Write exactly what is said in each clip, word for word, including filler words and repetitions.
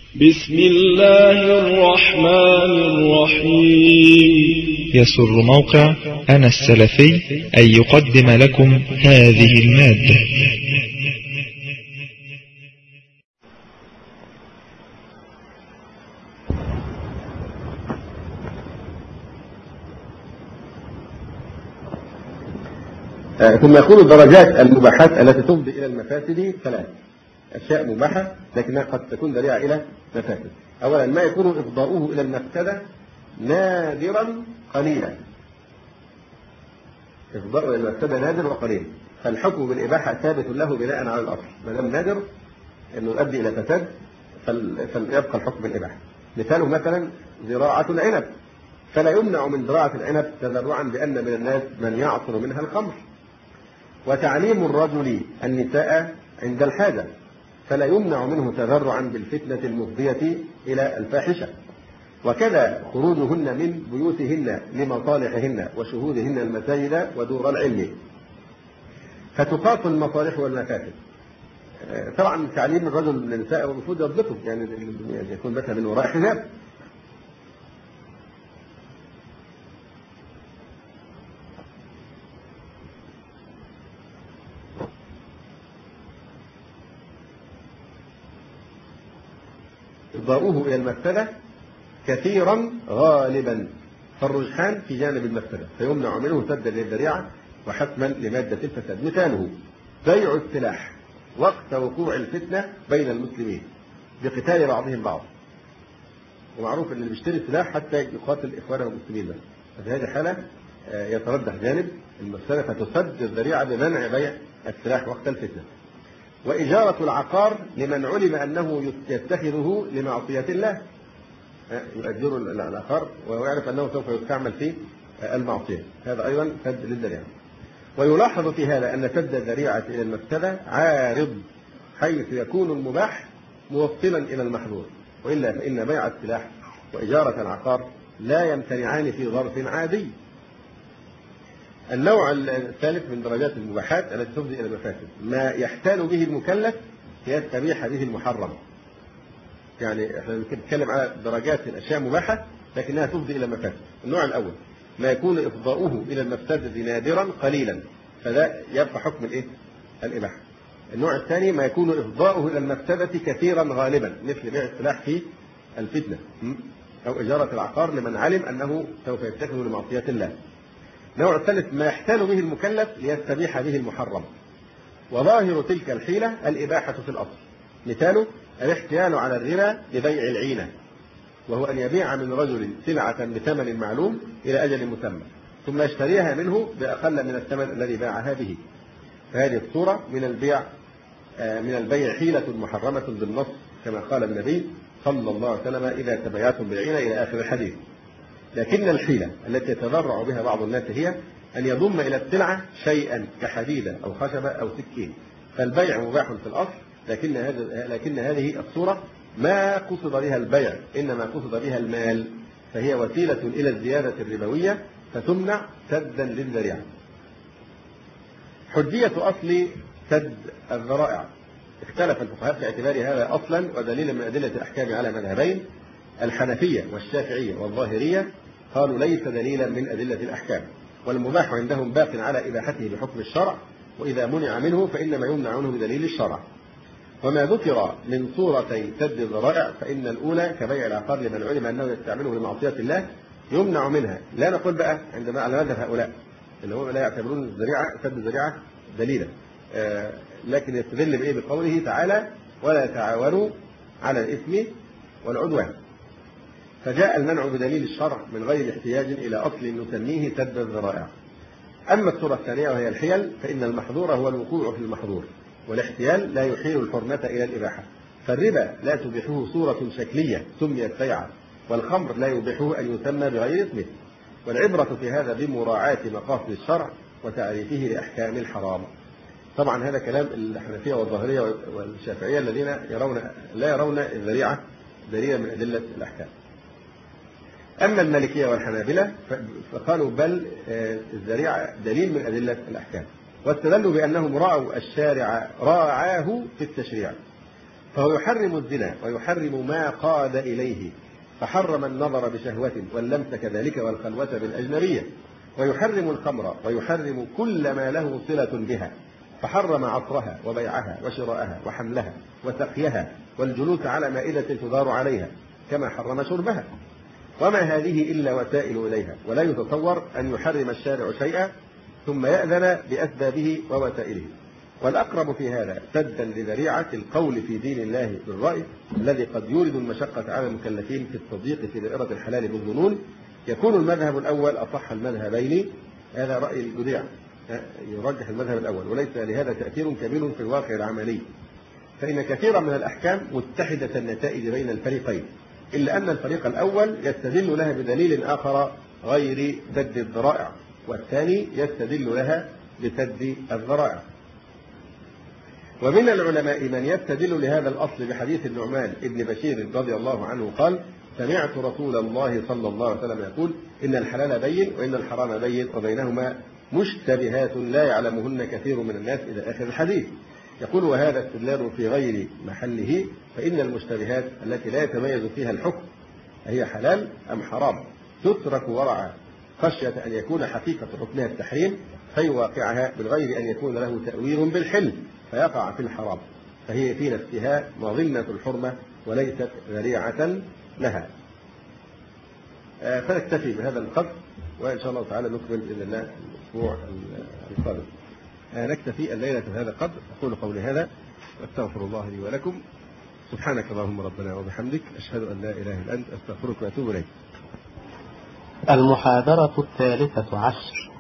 بسم الله الرحمن الرحيم. يسر موقع أنا السلفي أن يقدم لكم هذه المادة. ثم يكون درجات المباحات التي تفضي إلى المفاسد ثلاث أشياء مباحة لكنها قد تكون ذريعة إلى مفاسد. أولا ما يكون إفضاؤه إلى المفسدة نادرا قليلا. إفضاؤه إلى المفسدة نادر وقليل، فالحكم بالإباحة ثابت له بناء على الأصل، ما دام نادر إنه يؤدي إلى فساد فليبقى الحكم بالإباحة. مثاله مثلا زراعة العنب، فلا يمنع من زراعة العنب تذرعا بأن من الناس من يعصر منها الخمر. وتعليم الرجل النساء عند الحاجة، فلا يمنع منه تذرعا بالفتنة المفضية إلى الفاحشة. وكذا خروجهن من بيوتهن لمصالحهن وشهودهن المساجد ودور العلم، فتقاس المصالح والمفاسد. طبعا تعليم الرجل للنساء المفروض يضبطه، يعني يكون مثلا من وراء حجاب. إفضاؤه إلى المفسدة كثيرا غالبا، فالرجحان في جانب المفسدة، فيمنع منه سدا للذريعة وحتما لمادة الفساد. مثاله بيع السلاح وقت وقوع الفتنة بين المسلمين بقتال بعضهم بعض، ومعروف أن اللي بيشتري سلاح حتى يقاتل إخوانه المسلمين بس، ففي هذه الحالة يترجح جانب المفسدة فتسد الذريعة بمنع بيع السلاح وقت الفتنة. وإجارة العقار لمن علم أنه يتخذه لمعصية الله، يؤجر العقار ويعرف أنه سوف يستعمل في المعصية، هذا أيضا سد للذريعة. ويلاحظ في هذا أن سد الذريعة إلى المفسدة عارض، حيث يكون المباح موصلا إلى المحظور، وإلا فإن بيع السلاح وإجارة العقار لا يمتنعان في ظرف عادي. النوع الثالث من درجات المباحات التي تفضي إلى المفاسد ما يحتال به المكلف ليستبيح به المحرم. يعني احنا بنتكلم على درجات الأشياء مباحة لكنها تفضي إلى المفاسد. النوع الأول ما يكون إفضاؤه إلى المفسدة نادرا قليلا، فده يبقى حكم الإيه؟ الإباحة. النوع الثاني ما يكون إفضاؤه إلى المفسدة كثيرا غالبا، مثل بيع السلاح في الفتنة أو إجارة العقار لمن علم أنه سوف يتخذه لمعصية الله. النوع الثالث ما يحتال به المكلف ليستبيح به المحرم، وظاهر تلك الحيلة الإباحة في الأصل. مثاله الاحتيال على الربا لبيع العينة، وهو أن يبيع من رجل سلعة بثمن معلوم إلى أجل مسمى ثم يشتريها منه بأقل من الثمن الذي باعها به. فهذه الصورة من البيع من البيع حيلة محرمة بالنص، كما قال النبي صلى الله عليه وسلم إذا تبايعتم بالعينة إلى آخر الحديث. لكن الحيلة التي يتذرع بها بعض الناس هي أن يضم إلى السلعة شيئا كحديدة أو خشبة أو سكين، فالبيع مباح في الأصل، لكن هذا لكن هذه الصورة ما قصد بها البيع، إنما قصد بها المال، فهي وسيلة إلى الزيادة الربوية فتمنع سدا للذريعة. حجية أصل سد الذرائع، اختلف الفقهاء في اعتبار هذا أصلا ودليلا من أدلة الأحكام على مذهبين، الحنفية والشافعية والظاهرية قالوا ليس دليلا من أدلة الأحكام، والمباح عندهم باق على إباحته بحكم الشرع، وإذا منع منه فإنما يمنع منه بدليل الشرع. وما ذكر من صورتي سد الذرائع فإن الأولى كبيع العقار لمن علم أنه يستعمله لمعصية الله يمنع منها. لا نقول بقى عندما على مذهب هؤلاء اللي هم لا يعتبرون الذريعة سد الذريعة دليلا، آه لكن يستدل بإيه؟ بقوله تعالى ولا تعاونوا على الإثم والعدوان، فجاء المنع بدليل الشرع من غير احتياج إلى أصل نسميه سد الذرائع. أما الصورة الثانية وهي الحيل فإن المحظور هو الوقوع في المحظور، والاحتيال لا يحيل الحرمة إلى الإباحة. فالربا لا تبيحه صورة شكلية سميت بيعا، والخمر لا يبيحه أن يسمى بغير اسمه. والعبرة في هذا بمراعاة مقاصد الشرع وتعريفه لأحكام الحرام. طبعا هذا كلام الحنفية والظاهرية والشافعية الذين يرون لا يرون الذريعة دليلا من أدلة الأحكام. أما المالكية والحنابلة فقالوا بل الذريعة دليل من أدلة الأحكام، واستدلوا بأنهم رأوا الشارع راعاه في التشريع، فهو يحرم الزنا ويحرم ما قاد إليه، فحرم النظر بشهوة واللمس كذلك والخلوة بالأجنبية، ويحرم الخمر ويحرم كل ما له صلة بها، فحرم عصرها وبيعها وشراءها وحملها وسقيها والجلوس على مائدة تدار عليها، كما حرم شربها. وما هذه إلا وسائل إليها، ولا يتصور أن يحرم الشارع شيئا ثم يأذن بأسبابه ووسائله. والأقرب في هذا سدا لذريعة القول في دين الله بالرأي الذي قد يورد المشقة على المكلفين في التضييق في دائرة الحلال بالظنون، يكون المذهب الأول أصح المذهبين. هذا رأي الجديع، يرجح المذهب الأول، وليس لهذا تأثير كبير في الواقع العملي، فإن كثيرا من الأحكام متحدة النتائج بين الفريقين، إلا أن الفريق الأول يستدل لها بدليل آخر غير سد الذرائع، والثاني يستدل لها بسد الذرائع. ومن العلماء من يستدل لهذا الأصل بحديث النعمان ابن بشير رضي الله عنه قال: سمعت رسول الله صلى الله عليه وسلم يقول: إن الحلال بين وإن الحرام بين وبينهما مشتبهات لا يعلمهن كثير من الناس إلى آخر الحديث. يقول: وهذا استدلال في غير محله، فإن المشتبهات التي لا يتميز فيها الحكم هي حلال أم حرام تترك ورعا خشية أن يكون حقيقة حكمها التحريم فيواقعها من غير أن يكون له تأويل بالحل فيقع في الحرام، فهي في نفسها مظنة الحرمة وليست ذريعة لها. فنكتفي بهذا القدر، وإن شاء الله تعالى نكمل بإذن الله الأسبوع القادم. نكتفي الليلة بهذا القدر. أقول قولي هذا واستغفر الله لي ولكم. سبحانك اللهم ربنا وبحمدك، أشهد أن لا إله إلا أنت، أستغفرك وأتوب إليك. المحاضرة الثالثة عشر.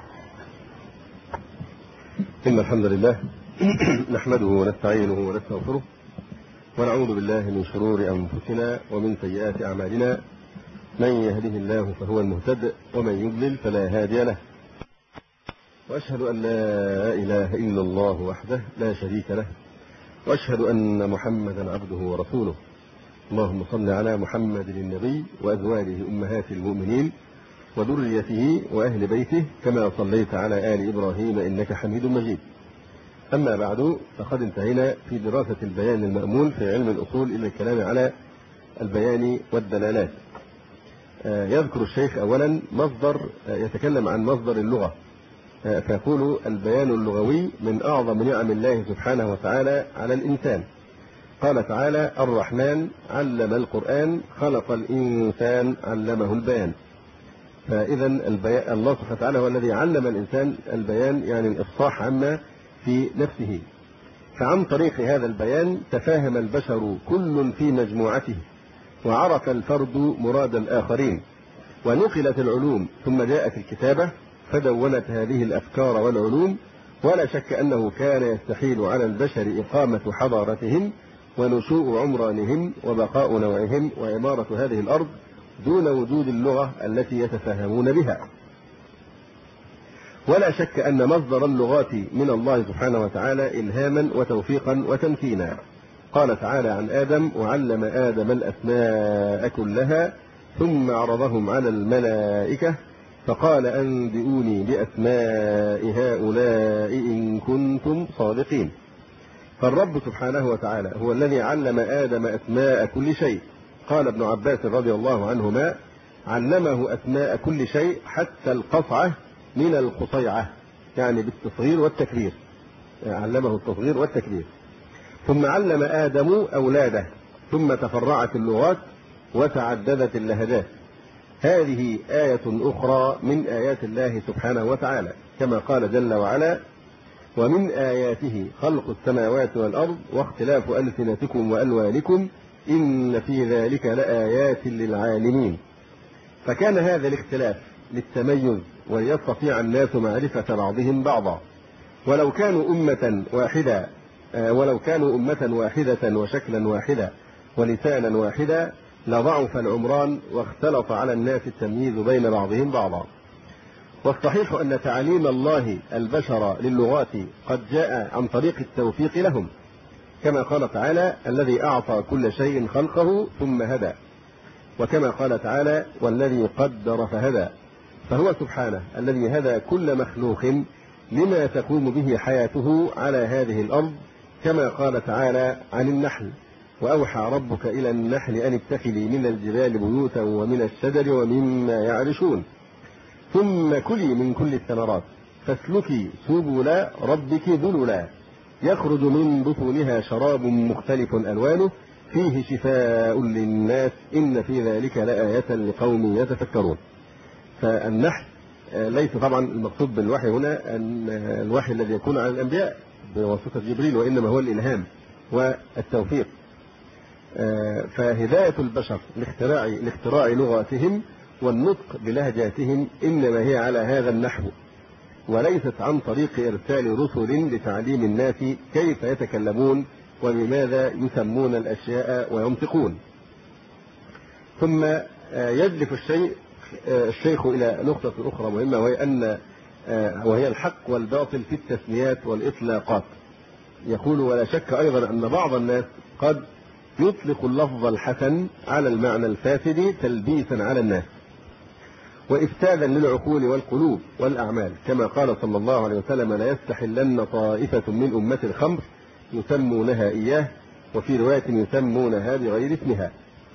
إن الحمد لله نحمده ونستعينه ونستغفره، ونعوذ بالله من شرور أنفسنا ومن سيئات أعمالنا، من يهده الله فهو المهتد ومن يضلل فلا هادي له، وأشهد أن لا إله إلا الله وحده لا شريك له، وأشهد أن محمدا عبده ورسوله. اللهم صل على محمد النبي وأزواجه أمهات المؤمنين وذريته وأهل بيته كما صليت على آل إبراهيم إنك حميد مجيد. أما بعد، فقد انتهينا في دراسة البيان المأمول في علم الأصول إلى الكلام على البيان والدلالات. يذكر الشيخ أولا مصدر، يتكلم عن مصدر اللغة، فيقول: البيان اللغوي من أعظم نعم الله سبحانه وتعالى على الإنسان. قال تعالى: الرحمن علم القرآن خلق الإنسان علمه البيان. فإذا البيان الله سبحانه وتعالى هو الذي علم الإنسان البيان، يعني الإفصاح عما في نفسه. فعن طريق هذا البيان تفاهم البشر كل في مجموعته، وعرف الفرد مراد الآخرين، ونقلت العلوم ثم جاءت الكتابة فدونت هذه الأفكار والعلوم. ولا شك أنه كان يستحيل على البشر إقامة حضارتهم ونشوء عمرانهم وبقاء نوعهم وعمارة هذه الأرض دون وجود اللغة التي يتفاهمون بها. ولا شك أن مصدر اللغات من الله سبحانه وتعالى إلهاما وتوفيقا وتمكينا. قال تعالى عن آدم: وعلم آدم الأسماء كلها ثم عرضهم على الملائكة فقال: أنبئوني بأسماء هؤلاء إن كنتم صادقين. فالرب سبحانه وتعالى هو الذي علم آدم أسماء كل شيء. قال ابن عباس رضي الله عنهما: علمه أسماء كل شيء حتى القصعة من القصيعة، يعني بالتصغير والتكبير، علمه التصغير والتكبير. ثم علم آدم أولاده، ثم تفرعت اللغات وتعددت اللهجات. هذه آية أخرى من آيات الله سبحانه وتعالى، كما قال جل وعلا: ومن آياته خلق السماوات والأرض واختلاف ألسنتكم وألوانكم إن في ذلك لآيات للعالمين. فكان هذا الاختلاف للتميز وليستطيع الناس معرفة بعضهم بعضا. ولو كانوا أمة واحدة ولو كانوا أمة واحدة وشكلا واحدا ولسانا واحدا لضعف العمران واختلط على الناس التمييز بين بعضهم بعضا. والصحيح أن تعليم الله البشر للغات قد جاء عن طريق التوفيق لهم، كما قال تعالى: الذي أعطى كل شيء خلقه ثم هدى. وكما قال تعالى: والذي قدر فهدى. فهو سبحانه الذي هدى كل مخلوق لما تقوم به حياته على هذه الأرض كما قال تعالى عن النحل: وأوحى ربك إلى النحل أن اتخذي من الجبال بيوتا ومن الشجر ومما يعرشون ثم كلي من كل الثمرات فاسلكي سبل ربك ذللا يخرج من بطونها شراب مختلف ألوانه فيه شفاء للناس إن في ذلك لآية لقوم يتفكرون. فالنحل ليس طبعا المقصود بالوحي هنا أن الوحي الذي يكون على الأنبياء بواسطة جبريل، وإنما هو الإلهام والتوفيق. فهداية البشر لاختراع لاختراع لغاتهم والنطق بلهجاتهم إنما هي على هذا النحو، وليست عن طريق إرسال رسل لتعليم الناس كيف يتكلمون وبماذا يسمون الأشياء وينطقون. ثم يجلف الشيء الشيخ إلى نقطة أخرى مهمة، وهي أن وهي الحق والباطل في التسميات والإطلاقات. يقول: ولا شك أيضا أن بعض الناس قد يطلق اللفظ الحسن على المعنى الفاسد تلبيسا على الناس وإفسادا للعقول والقلوب والأعمال، كما قال صلى الله عليه وسلم: لا يستحلن طائفة من أمة الخمر يسمونها إياه، وفي رواية يسمونها بغير اسمها.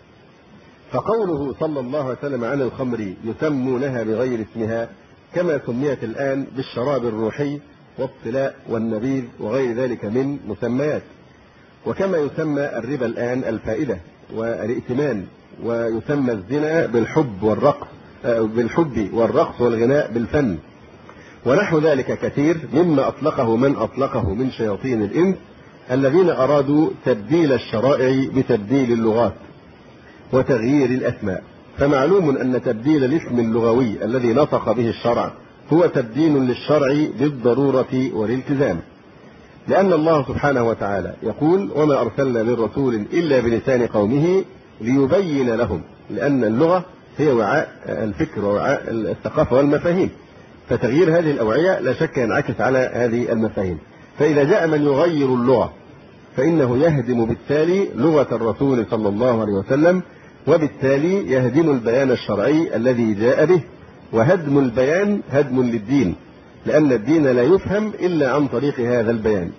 فقوله صلى الله عليه وسلم عن الخمر يسمونها بغير اسمها كما سميت الآن بالشراب الروحي والطلاء والنبيذ وغير ذلك من مسميات، وكما يسمى الربا الآن الفائدة والائتمان، ويسمى الزنا بالحب والرقص بالحب والرقص والغناء بالفن، ونحو ذلك كثير مما أطلقه من أطلقه من شياطين الإنس الذين أرادوا تبديل الشرائع بتبديل اللغات وتغيير الأسماء. فمعلوم أن تبديل الاسم اللغوي الذي نطق به الشرع هو تبديل للشرع بالضرورة والالتزام، لأن الله سبحانه وتعالى يقول: وما أرسلنا من رسول إلا بلسان قومه ليبين لهم، لأن اللغة هي وعاء الفكر ووعاء الثقافة والمفاهيم، فتغيير هذه الأوعية لا شك ينعكس على هذه المفاهيم. فإذا جاء من يغير اللغة فإنه يهدم بالتالي لغة الرسول صلى الله عليه وسلم، وبالتالي يهدم البيان الشرعي الذي جاء به، وهدم البيان هدم للدين، لأن الدين لا يفهم إلا عن طريق هذا البيان.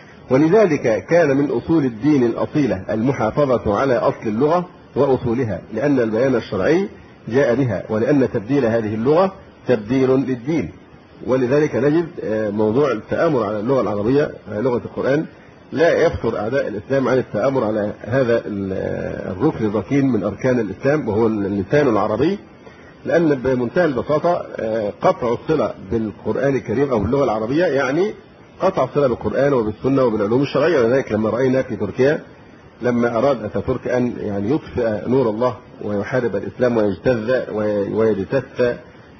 ولذلك كان من أصول الدين الأصيلة المحافظة على أصل اللغة وأصولها، لأن البيان الشرعي جاء بها، ولأن تبديل هذه اللغة تبديل للدين. ولذلك نجد موضوع التآمر على اللغة العربية لغة القرآن لا يفتر أعداء الإسلام عن التآمر على هذا الركن الركين من أركان الإسلام، وهو اللسان العربي، لأن بمنتهى البساطة قطع الصلة بالقرآن الكريم أو باللغة العربية يعني قطع الصلة بالقرآن وبالسنة وبالعلوم الشرعية. ولذلك لما رأينا في تركيا لما أراد أتاتورك أن يعني يطفئ نور الله ويحارب الإسلام ويجتث ويجتث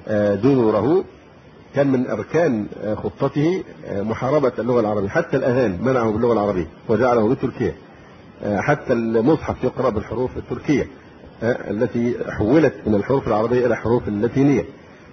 دنوره، كان من أركان خطته محاربة اللغة العربية، حتى الأذان منعه باللغة العربية وجعله بالتركية، حتى المصحف يقرأ بالحروف التركية التي حولت من الحروف العربية إلى حروف اللاتينية،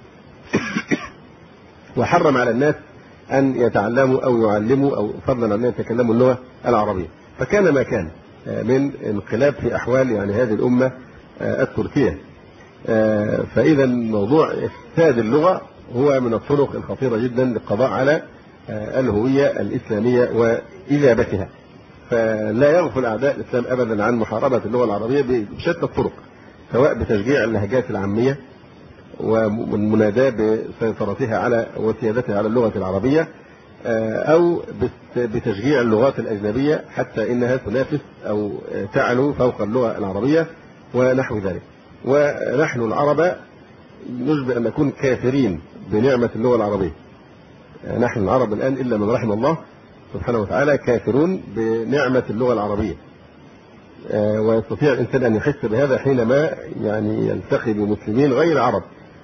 وحرم على الناس أن يتعلموا أو يعلموا أو فضلا عن أن يتكلموا اللغة العربية. فكان ما كان من انقلاب في أحوال يعني هذه الأمة التركية. فإذا موضوع إفساد اللغة هو من الطرق الخطيرة جدا للقضاء على الهوية الإسلامية وإذابتها. فلا يغفل أعداء الإسلام أبدا عن محاربة اللغة العربية بشتى الطرق، سواء بتشجيع اللهجات العامية والمناداة بسيطرتها على وسيادتها على اللغة العربية، أو بتشجيع اللغات الأجنبية حتى إنها تنافس أو تعلو فوق اللغة العربية ونحو ذلك. ونحن العرب يشبه أن نكون كافرين بنعمة اللغة العربية. نحن العرب الآن إلا من رحم الله سبحانه وتعالى كافرون بنعمة اللغة العربية، ويستطيع الإنسان أن يحس بهذا حينما يعني يلتقي بمسلمين غير عرب،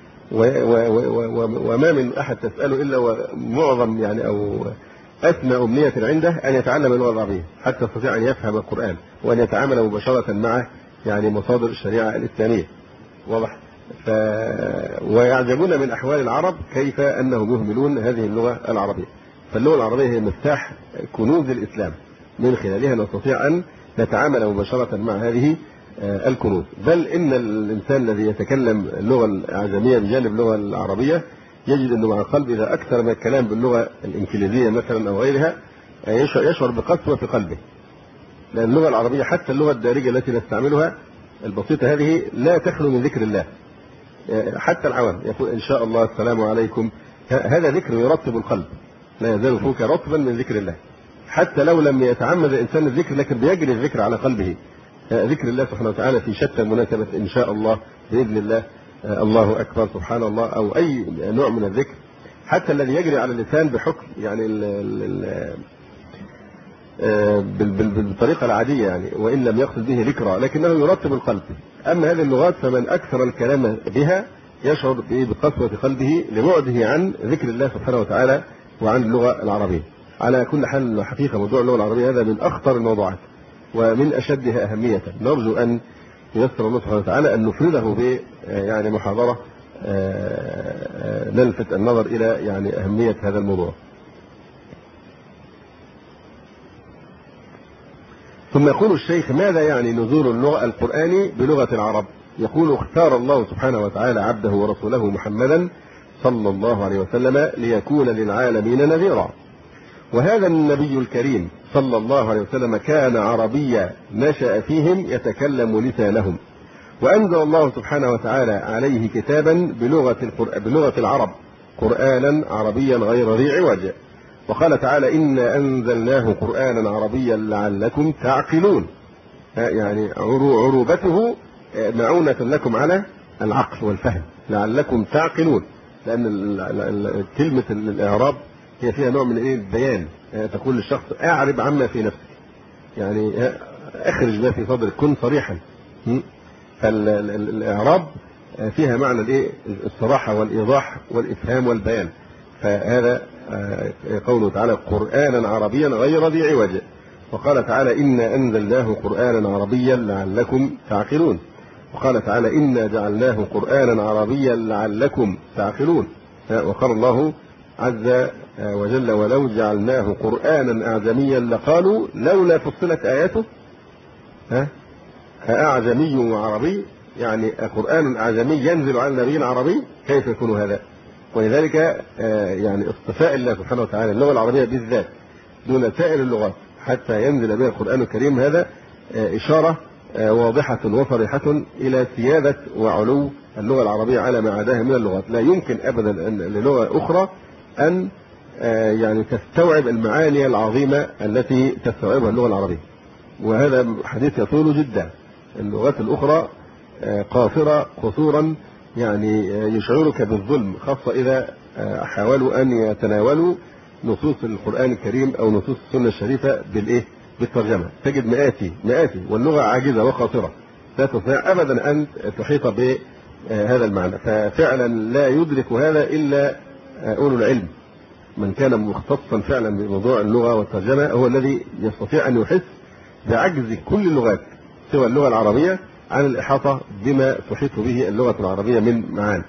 وما من أحد تسأله إلا ومعظم يعني أو أثنى أمنية عنده أن يتعلم اللغة العربية حتى يستطيع أن يفهم القرآن وأن يتعامل مباشرة مع يعني مصادر الشريعة الإسلامية. واضح؟ ف... ويعجبون من أحوال العرب كيف أنهم يهملون هذه اللغة العربية. فاللغة العربية هي مفتاح كنوز الإسلام، من خلالها نستطيع أن نتعامل مباشرة مع هذه الكنوز. بل إن الإنسان الذي يتكلم اللغة الأعجمية بجانب اللغة العربية يجد أنه مع القلب إذا أكثر من الكلام باللغة الإنجليزية مثلا أو غيرها يشعر بقسوة في قلبه، لأن اللغة العربية حتى اللغة الدارجة التي نستعملها البسيطة هذه لا تخلو من ذكر الله. حتى العوام يقول إن شاء الله السلام عليكم، هذا ذكر يرطب القلب، لا يزال فوك رطبا من ذكر الله، حتى لو لم يتعمد الإنسان الذكر لكن بيجري الذكر على قلبه، ذكر الله سبحانه وتعالى في شتى المناسبة، إن شاء الله، بإذن الله، الله أكبر، سبحان الله، أو أي نوع من الذكر، حتى الذي يجري على اللسان بحكم يعني ال ال بالطريقة العادية يعني، وإن لم يقصد به ذكرى، لكنه يرتب القلب. أما هذه اللغات فمن أكثر الكلام بها يشعر بقسوة قلبه لبعده عن ذكر الله سبحانه وتعالى وعن اللغة العربية. على كل حال حقيقة موضوع اللغة العربية هذا من أخطر الموضوعات ومن أشدها أهمية، نرجو أن ييسر الله سبحانه وتعالى أن نفرده ب يعني محاضرة نلفت النظر إلى يعني أهمية هذا الموضوع. ثم يقول الشيخ: ماذا يعني نزول اللغة القرآني بلغة العرب؟ يقول: اختار الله سبحانه وتعالى عبده ورسوله محمدا صلى الله عليه وسلم ليكون للعالمين نذيرا، وهذا النبي الكريم صلى الله عليه وسلم كان عربيا نشأ فيهم يتكلم لسانهم، وأنزل الله سبحانه وتعالى عليه كتابا بلغة, بلغة العرب قرآنا عربيا غير ذي عوج، وقال تعالى: إنا أنزلناه قرآنا عربيا لعلكم تعقلون، يعني عروبته معونة لكم على العقل والفهم، لعلكم تعقلون، لأن كلمة الإعراب هي فيها نوع من البيان، تقول للشخص أعرب عما في نفسك، يعني أخرج ما في صدرك، كن صريحا. فالإعراب فيها معنى الإيه؟ الصراحة والإيضاح والإفهام والبيان. فهذا قوله تعالى قرآنا عربيا غير ذي عوج، وقال تعالى: إنا أنزلناه قرآنا عربيا لعلكم تعقلون، وقال تعالى: إنا جعلناه قرآنا عربيا لعلكم تعقلون، وقال الله عز وجل: ولو جعلناه قرآنا أعجميا لقالوا لولا فصلت آياته، ها أعجمي وعربي، يعني قرآن أعجمي ينزل على النبي عربي، كيف يكون هذا؟ ولذلك يعني اصطفاء الله سبحانه وتعالى اللغة العربية بالذات دون سائر اللغات حتى ينزل بها القرآن الكريم، هذا إشارة واضحة وصريحة إلى سيادة وعلو اللغة العربية على ما عداها من اللغات. لا يمكن أبدا للغة أخرى أن يعني تستوعب المعاني العظيمة التي تستوعبها اللغة العربية، وهذا حديث يطول جدا. اللغات الأخرى قاصرة قصورا يعني يشعرك بالظلم، خاصة إذا حاولوا أن يتناولوا نصوص القرآن الكريم أو نصوص السنة الشريفة بالإيه؟ بالترجمة، تجد مئاتي مئاتي واللغة عاجزة وقاصرة، لا تستطيع أبدا أن تحيط بهذا المعنى. ففعلا لا يدرك هذا إلا أولو العلم، من كان مختصا فعلا بموضوع اللغة والترجمة هو الذي يستطيع أن يحس بعجز كل اللغات سوى اللغة العربية عن الإحاطة بما تحيط به اللغة العربية من معاني.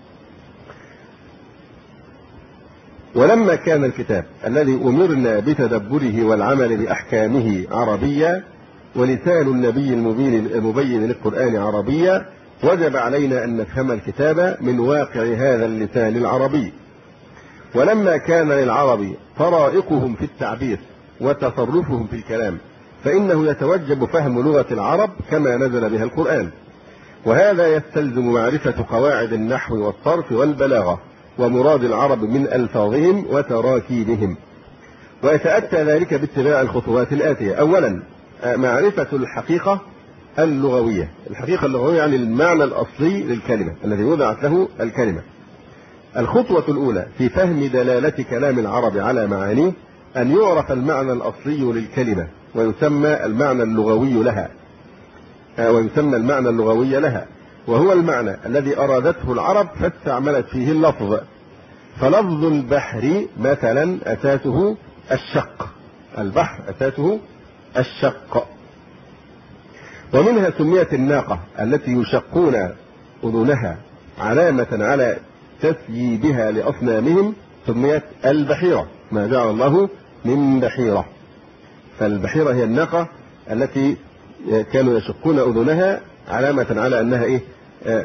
ولما كان الكتاب الذي أمرنا بتدبره والعمل بأحكامه عربيا، ولسان النبي المبين المبين للقرآن عربيا، وجب علينا أن نفهم الكتاب من واقع هذا اللسان العربي. ولما كان للعرب طرائقهم في التعبير وتصرفهم في الكلام، فإنه يتوجب فهم لغة العرب كما نزل بها القرآن، وهذا يستلزم معرفة قواعد النحو والصرف والبلاغة ومراد العرب من ألفاظهم وتراكيبهم، ويتأتى ذلك باتباع الخطوات الآتية: أولا معرفة الحقيقة اللغوية، الحقيقة اللغوية يعني المعنى الأصلي للكلمة الذي وضعت له الكلمة. الخطوة الأولى في فهم دلالة كلام العرب على معانيه أن يعرف المعنى الأصلي للكلمة ويسمى المعنى اللغوي لها ويسمى المعنى اللغوي لها وهو المعنى الذي أرادته العرب فاستعملت فيه اللفظ. فلفظ البحر مثلا أساسه الشق، البحر أساسه الشق، ومنها سميت الناقة التي يشقون أذنها علامة على تسييبها لأصنامهم، سميت البحيرة، ما جعل الله من بحيرة. فالبحيرة هي الناقة التي كانوا يشقون أذنها علامة على أنها إيه؟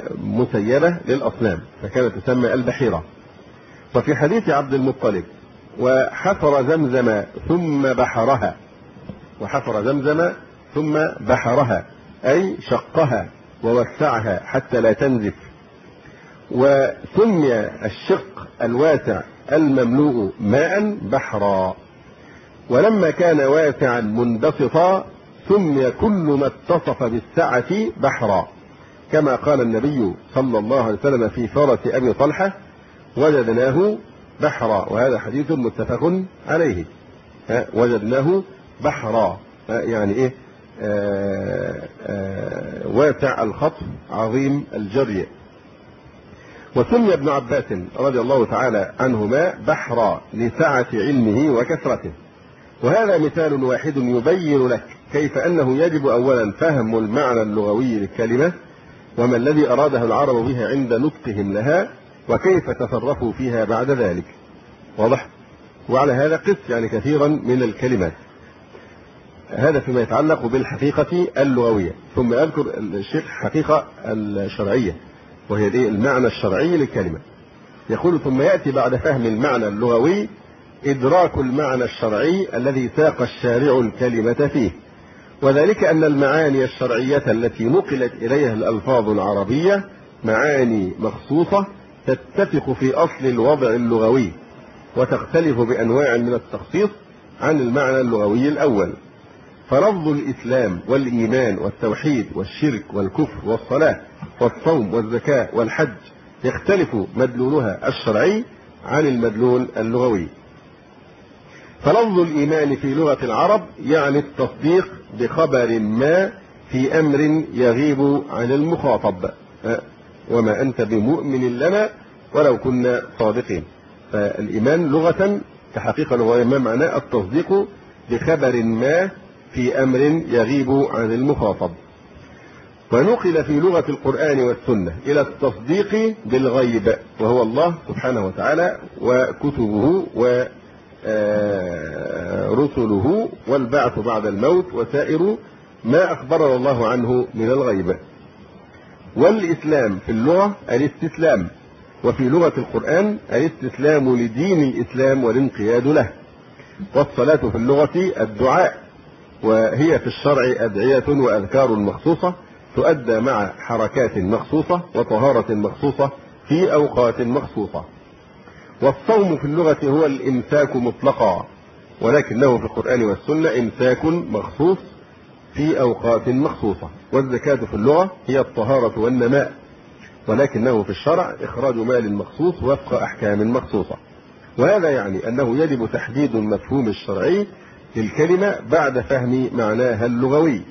مسيبة للأصنام، فكانت تسمى البحيرة. وفي حديث عبد المطلب وحفر زمزم ثم بحرها، وحفر زمزم ثم بحرها أي شقها ووسعها حتى لا تنزف. وسمي الشق الواسع المملوء ماء بحرا. ولما كان واسعا منبسطا سمي كل ما اتصف بالسعة بحرا، كما قال النبي صلى الله عليه وسلم في فرس أبي طلحة وجدناه بحرا، وهذا حديث متفق عليه. وجدناه بحرا يعني إيه؟ آآ آآ واسع الخطف عظيم الجري. وسمي ابن عباس رضي الله تعالى عنهما بحرا لسعة علمه وكثرته. وهذا مثال واحد يبين لك كيف أنه يجب أولا فهم المعنى اللغوي للكلمة وما الذي أراده العرب بها عند نطقهم لها وكيف تصرفوا فيها بعد ذلك. واضح؟ وعلى هذا قس يعني كثيرا من الكلمات. هذا فيما يتعلق بالحقيقة اللغوية. ثم أذكر الشيخ حقيقة الشرعية وهي المعنى الشرعي للكلمة. يقول ثم يأتي بعد فهم المعنى اللغوي إدراك المعنى الشرعي الذي ساق الشارع الكلمة فيه، وذلك أن المعاني الشرعية التي نقلت إليها الألفاظ العربية معاني مخصوصة تتفق في أصل الوضع اللغوي وتختلف بأنواع من التخصيص عن المعنى اللغوي الأول. فلفظ الإسلام والإيمان والتوحيد والشرك والكفر والصلاة والصوم والزكاة والحج يختلف مدلولها الشرعي عن المدلول اللغوي. فلفظ الإيمان في لغة العرب يعني التصديق بخبر ما في أمر يغيب عن المخاطب، وما أنت بمؤمن لنا ولو كنا صادقين. فالإيمان لغة كحقيقة لغوية ما معناه التصديق بخبر ما في أمر يغيب عن المخاطب. ونقل في لغة القرآن والسنة إلى التصديق بالغيب وهو الله سبحانه وتعالى وكتبه ورسله والبعث بعد الموت وسائر ما أخبرنا الله عنه من الغيب. والإسلام في اللغة الاستسلام، وفي لغة القرآن الاستسلام لدين الإسلام والانقياد له. والصلاة في اللغة الدعاء، وهي في الشرع أدعية وأذكار مخصوصة تؤدى مع حركات مخصوصة وطهارة مخصوصة في أوقات مخصوصة. والصوم في اللغة هو الإمساك مطلقا، ولكنه في القرآن والسنة إمساك مخصوص في أوقات مخصوصة. والزكاة في اللغة هي الطهارة والنماء، ولكنه في الشرع إخراج مال مخصوص وفق أحكام مخصوصة. وهذا يعني أنه يجب تحديد المفهوم الشرعي للكلمة بعد فهم معناها اللغوي.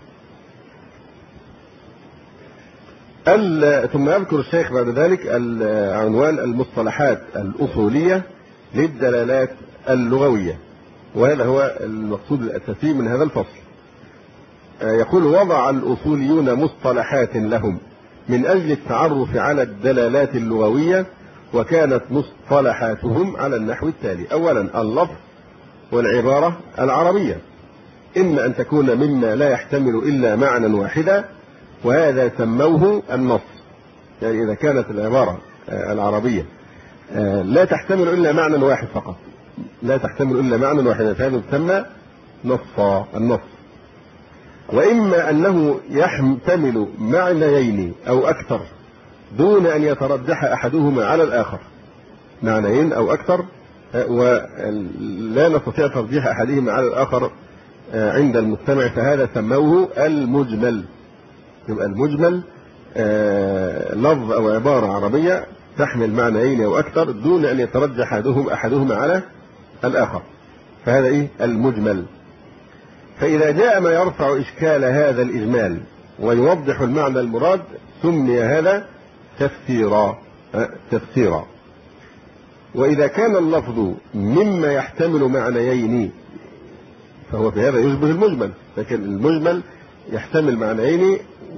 ثم يذكر الشيخ بعد ذلك عنوان المصطلحات الأصولية للدلالات اللغوية، وهذا هو المقصود الأساسي من هذا الفصل. يقول وضع الأصوليون مصطلحات لهم من أجل التعرف على الدلالات اللغوية، وكانت مصطلحاتهم على النحو التالي: أولا اللفظ والعبارة العربية، إما أن تكون مما لا يحتمل إلا معنى واحدا، وهذا سموه النص. يعني إذا كانت العبارة العربية لا تحتمل إلا معنى واحد فقط، لا تحتمل إلا معنى واحدا، فهذا يسمى نصا النص. وإما أنه يحتمل معنيين أو أكثر دون أن يترجح أحدهما على الآخر، معنيين أو أكثر ولا نستطيع ترجيح أحدهما على الآخر عند المستمع، فهذا سموه المجمل. يبقى المجمل لفظ أو عبارة عربية تحمل معنيين أو أكثر دون أن يترجح أحدهم أحدهما على الآخر، فهذا إيه المجمل. فإذا جاء ما يرفع إشكال هذا الإجمال ويوضح المعنى المراد سمي هذا تفسيرا تفسيرا. وإذا كان اللفظ مما يحتمل معنيين فهو في هذا يشبه المجمل، لكن المجمل يحتمل معنيين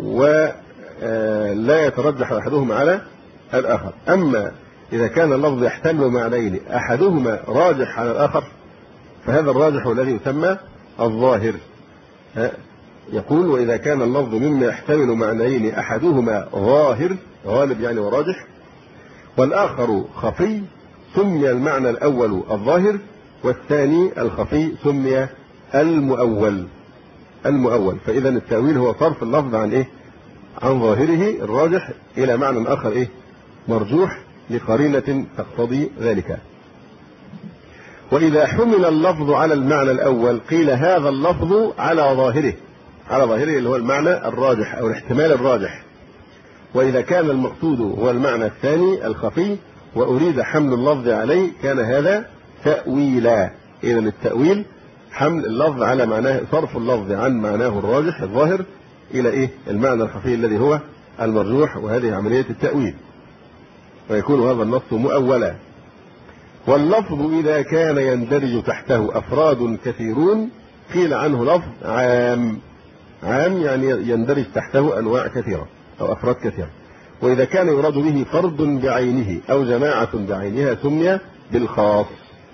ولا يترجح أحدهما على الآخر. أما إذا كان اللفظ يحتمل معنيين أحدهما راجح على الآخر فهذا الراجح الذي يسمى الظاهر. يقول وإذا كان اللفظ مما يحتمل معنيين أحدهما ظاهر، غالب يعني وراجح، والآخر خفي سمي المعنى الأول الظاهر، والثاني الخفي سمي المؤول. المؤول فإذا التأويل هو صرف اللفظ عن إيه؟ عن ظاهره الراجح إلى معنى آخر إيه؟ مرجوح لقرينة تقتضي ذلك. وإذا حمل اللفظ على المعنى الأول قيل هذا اللفظ على ظاهره، على ظاهره اللي هو المعنى الراجح أو الاحتمال الراجح. وإذا كان المقصود هو المعنى الثاني الخفي وأريد حمل اللفظ عليه كان هذا تأويلا. إذا التأويل حمل اللفظ على معناه، صرف اللفظ عن معناه الراجح الظاهر إلى إيه؟ المعنى الخفي الذي هو المرجوح، وهذه عملية التأويل، ويكون هذا النص مؤولا. واللفظ إذا كان يندرج تحته أفراد كثيرون قيل عنه لفظ عام. عام يعني يندرج تحته أنواع كثيرة أو أفراد كثيرة. وإذا كان يراد به فرد بعينه أو جماعة بعينها سمي بالخاص.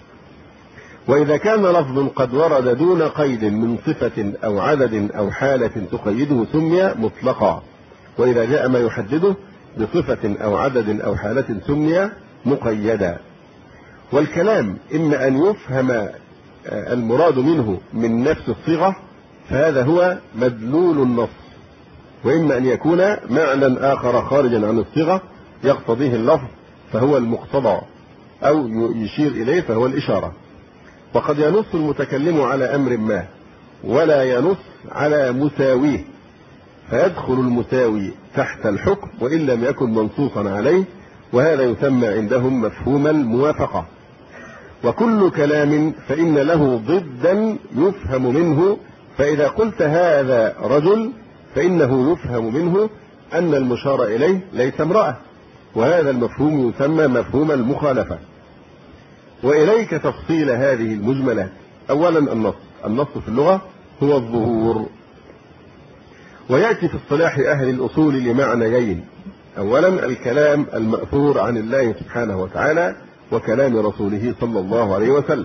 وإذا كان لفظ قد ورد دون قيد من صفة أو عدد أو حالة تقيده سمي مطلقا. وإذا جاء ما يحدده بصفة أو عدد أو حالة سمي مقيدا. والكلام إما أن يفهم المراد منه من نفس الصيغة فهذا هو مدلول النص، وإما أن يكون معنى آخر خارجا عن الصيغة يقتضيه اللفظ فهو المقتضى أو يشير إليه فهو الإشارة. وقد ينص المتكلم على أمر ما ولا ينص على مساويه، فيدخل المساوي تحت الحكم وإن لم يكن منصوصا عليه، وهذا يسمى عندهم مفهوم الموافقة. وكل كلام فإن له ضدا يفهم منه، فإذا قلت هذا رجل فإنه يفهم منه أن المشار إليه ليس امرأة، وهذا المفهوم يسمى مفهوم المخالفة. وإليك تفصيل هذه المجملات. أولا النص. النص في اللغة هو الظهور، ويأتي في اصطلاح أهل الأصول لمعنيين. أولا الكلام المأثور عن الله سبحانه وتعالى وكلام رسوله صلى الله عليه وسلم.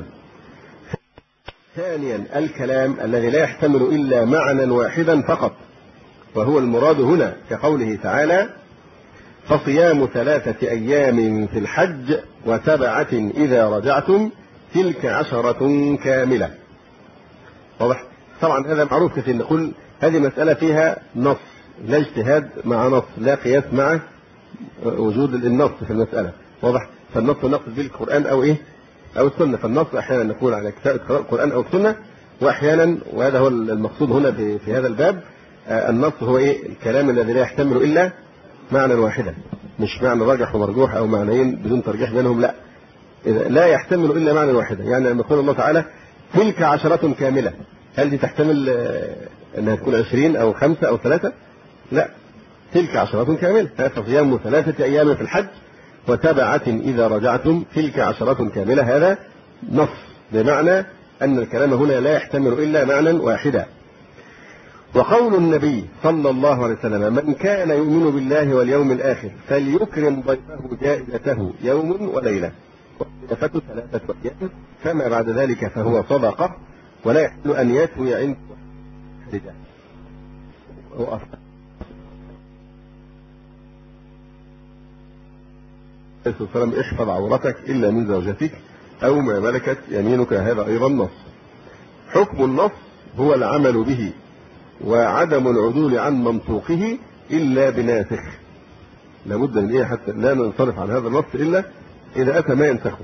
ثانيا الكلام الذي لا يحتمل إلا معنى واحدا فقط، وهو المراد هنا كقوله تعالى فصيام ثلاثة أيام في الحج وسبعة إذا رجعتم تلك عشرة كاملة. واضح؟ طبعا هذا معروف كثير، نقول هذه مسألة فيها نص، لا اجتهاد مع نص، لا قياس مع وجود النص في المسألة. واضح؟ فالنص نقصد به القرآن أو إيه؟ أو السنة. فالنص أحيانا نقول على كتاب القرآن أو السنة، وأحيانا وهذا هو المقصود هنا في هذا الباب النص هو إيه؟ الكلام الذي لا يحتمل إلا معنى واحدا، مش معنى راجح ومرجوح أو معنيين بدون ترجيح بينهم، لا، إذا لا يحتمل إلا معنى واحدا. يعني لما يقول الله تعالى تلك عشرة كاملة، هل دي تحتمل أنها تكون عشرين أو خمسة أو ثلاثة؟ لا، تلك عشرة كاملة. فصيام ثلاثة أيام في الحج وسبعة إذا رجعتم تلك عشرة كاملة. هذا نص بمعنى أن الكلام هنا لا يحتمل إلا معنى واحدا. وقول النبي صلى الله عليه وسلم من كان يؤمن بالله واليوم الآخر فليكرم ضيفه جائزته يوم وليلة، والضيافة ثلاثة أيام، فما بعد ذلك فهو صدقة، ولا يحل أن يتوي عنده رجال. عليه الصلاة والسلام احفظ عورتك إلا من زوجتك أو ما ملكت يمينك، هذا أيضا نص. حكم النص هو العمل به وعدم العدول عن منطوقه إلا بناسخ. لابد من إيه حتى لا ننصرف عن هذا النص إلا إذا أتى ما ينسخه.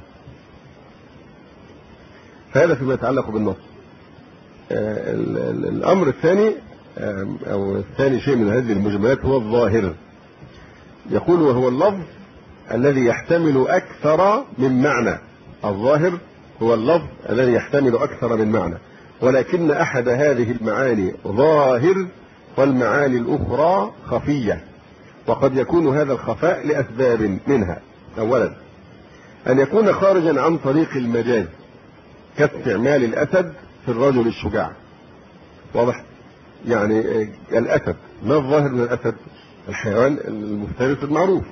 فهذا فيما يتعلق بالنص. آه الأمر الثاني آه أو الثاني شيء من هذه المجملات هو الظاهر. يقول وهو اللفظ الذي يحتمل أكثر من معنى. الظاهر هو اللفظ الذي يحتمل أكثر من معنى، ولكن أحد هذه المعاني ظاهر والمعاني الأخرى خفية، وقد يكون هذا الخفاء لأسباب منها. أولا أن يكون خارجا عن طريق المجاز كاستعمال الأسد في الرجل الشجاع. واضح؟ يعني الأسد، ما الظاهر من الأسد؟ الحيوان المفترس المعروف،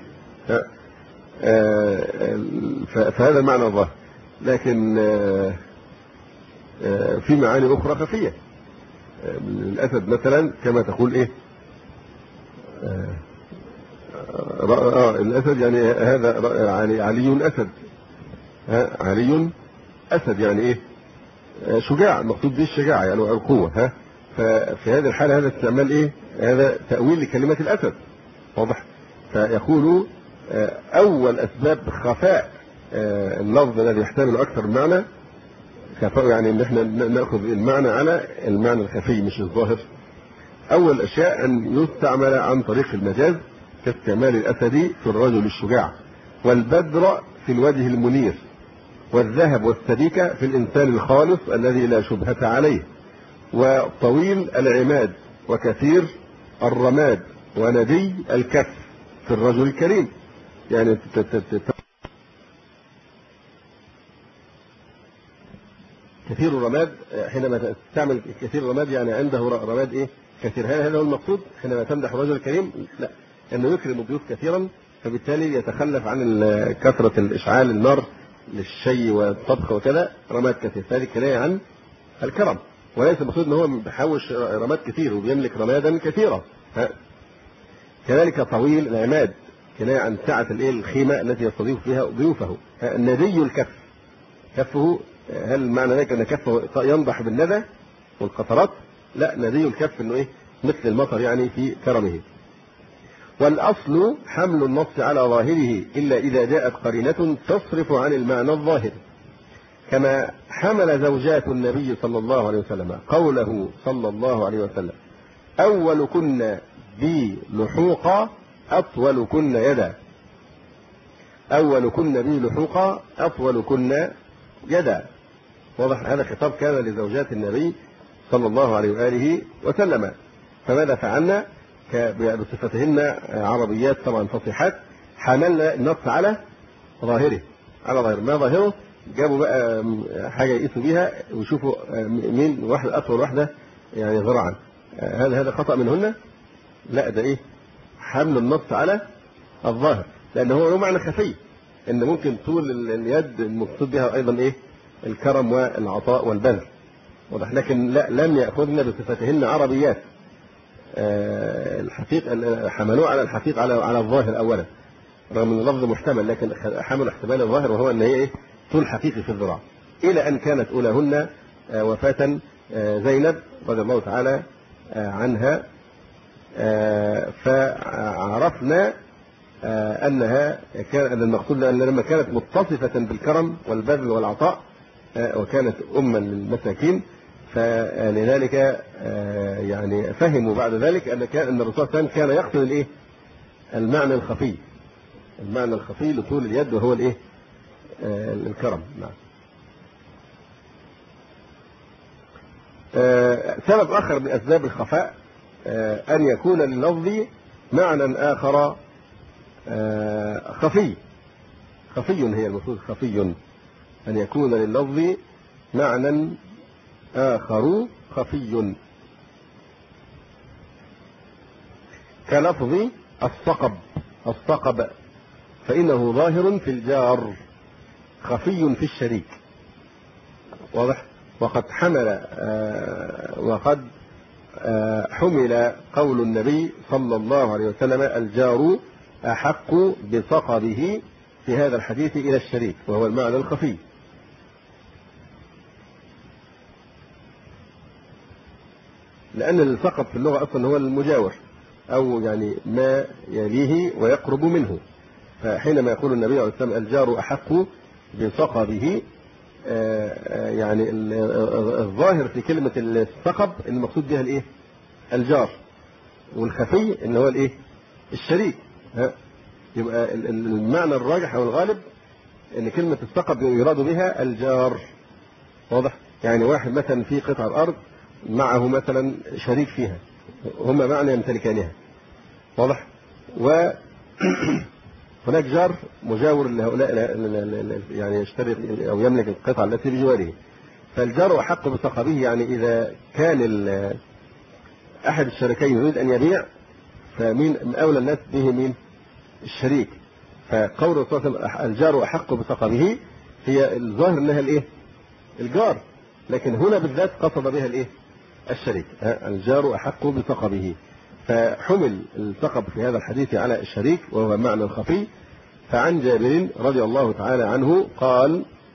فهذا المعنى الظاهر. لكن في معاني أخرى خفية. الأسد مثلا كما تقول إيه آه الأسد يعني هذا يعني علي أسد، ها علي أسد يعني إيه؟ شجاع، المقصود به الشجاعة يعني القوة. ها ففي هذه الحالة هذا استعمال إيه؟ هذا تأويل لكلمة الأسد. واضح؟ فيقول أول أسباب خفاء اللفظ الذي يحتمل أكثر المعنى، خفاء يعني إن إحنا نأخذ المعنى على المعنى الخفي مش الظاهر. أول الأشياء أن يستعمل عن طريق المجاز كاستعمال الأسد في الرجل الشجاع، والبدر في الوجه المنير، والذهب والسبيكة في الإنسان الخالص الذي لا شبهة عليه، وطويل العماد وكثير الرماد وندي الكف في الرجل الكريم. يعني كثير الرماد، حينما تستعمل كثير الرماد يعني عنده رماد ايه؟ كثير. هذا هو المقصود حينما تمدح الرجل الكريم، لا، انه يكرم الضيوف كثيرا، فبالتالي يتخلف عن كثرة الاشعال النار للشي والطبخ وكذا. رماد كثير، هذه كناية عن الكرم، وليس المقصود ان هو بيحوش رماد كثير وبيملك رمادا كثيرة. كذلك طويل العماد كناية عن سعة الايه الخيمة التي يستضيف فيها ضيوفه. ندي الكف، كفه، هل معنى ذلك ان كفه ينضح بالندى والقطرات؟ لا، ندي الكف انه ايه؟ مثل المطر يعني في كرمه. والاصل حمل النص على ظاهره الا اذا جاءت قرينة تصرف عن المعنى الظاهر، كما حمل زوجات النبي صلى الله عليه وسلم قوله صلى الله عليه وسلم: اول كنا بي لحوقا اطول كنا يدا. اول كنا بي لحوقا اطول كنا يدا. واضح؟ هذا خطاب كان لزوجات النبي صلى الله عليه وآله وسلم. فماذا فعلنا؟ بصفتهن عربيات طبعا فصيحات، حملنا النص على ظاهره. على ظاهره، ما ظاهره؟ جابوا بقى حاجة يقيسوا بيها ويشوفوا مين واحدة أطول واحدة يعني ذراعا. هل هذا خطأ منهن؟ لا، ده إيه؟ حمل النص على الظاهر، لأنه هو له معنى خفي، إن ممكن طول اليد المقصود بها أيضا إيه؟ الكرم والعطاء والبذل. واضح؟ لكن لا، لم يأخذن بصفتهن عربيات. الحقيقة حملوه على الحقيقة على على الظاهر أولا، رغم أن اللفظ محتمل، لكن حملوا احتمال الظاهر وهو أن هي إيه؟ طول حقيقي في الذراع. إلى أن كانت أولاهن وفاة زينب رضي الله تعالى عنها، فعرفنا أنها كان المقصود أن لما كانت متصفة بالكرم والبذل والعطاء وكانت أما للمساكين، فلذلك يعني فهموا بعد ذلك أن كان أن الرسول صلى الله عليه وسلم كان يقصد الإيه؟ المعنى الخفي، المعنى الخفي لطول اليد وهو الإيه؟ الكرم. نعم. سبب آخر من أسباب الخفاء أن يكون لللفظ معنى آخر خفي. خفي هي المفروض خفي، أن يكون لللفظ معنى آخر خفي، كلفظ الصقب. الصقب فإنه ظاهر في الجار خفي في الشريك. واضح؟ وقد حمل آه وقد آه حمل قول النبي صلى الله عليه وسلم: الجار أحق بصقبه في هذا الحديث إلى الشريك، وهو المعنى الخفي. لأن الصقب في اللغة أصلا هو المجاور، أو يعني ما يليه ويقرب منه. فحينما يقول النبي عليه الصلاة والسلام: الجار أحق بصقبه، يعني الظاهر في كلمة الصقب المقصود بها الإيه؟ الجار، والخفي إن هو الإيه؟ الشريك. يبقى المعنى الراجح أو الغالب إن كلمة الصقب يراد بها الجار. واضح؟ يعني واحد مثلا في قطعة أرض معه مثلا شريك فيها، هما معنى يمتلكانها. واضح؟ و هناك جار مجاور لهؤلاء يعني يشتري أو يملك القطعة التي بجواره. فالجار أحق بصقبه، يعني إذا كان أحد الشريكين يريد أن يبيع، فمين أولى الناس به؟ مين؟ الشريك. فقول الرسول صلى الله عليه وسلم: الجار أحق بصقبه، هي الظاهر أنها الإيه؟ الجار، لكن هنا بالذات قصد بها الإيه؟ الشريك. الجار أحق بصقبه، فحمل الصقب في هذا الحديث على الشريك وهو معنى خفي. فعن جابر رضي الله تعالى عنه قال: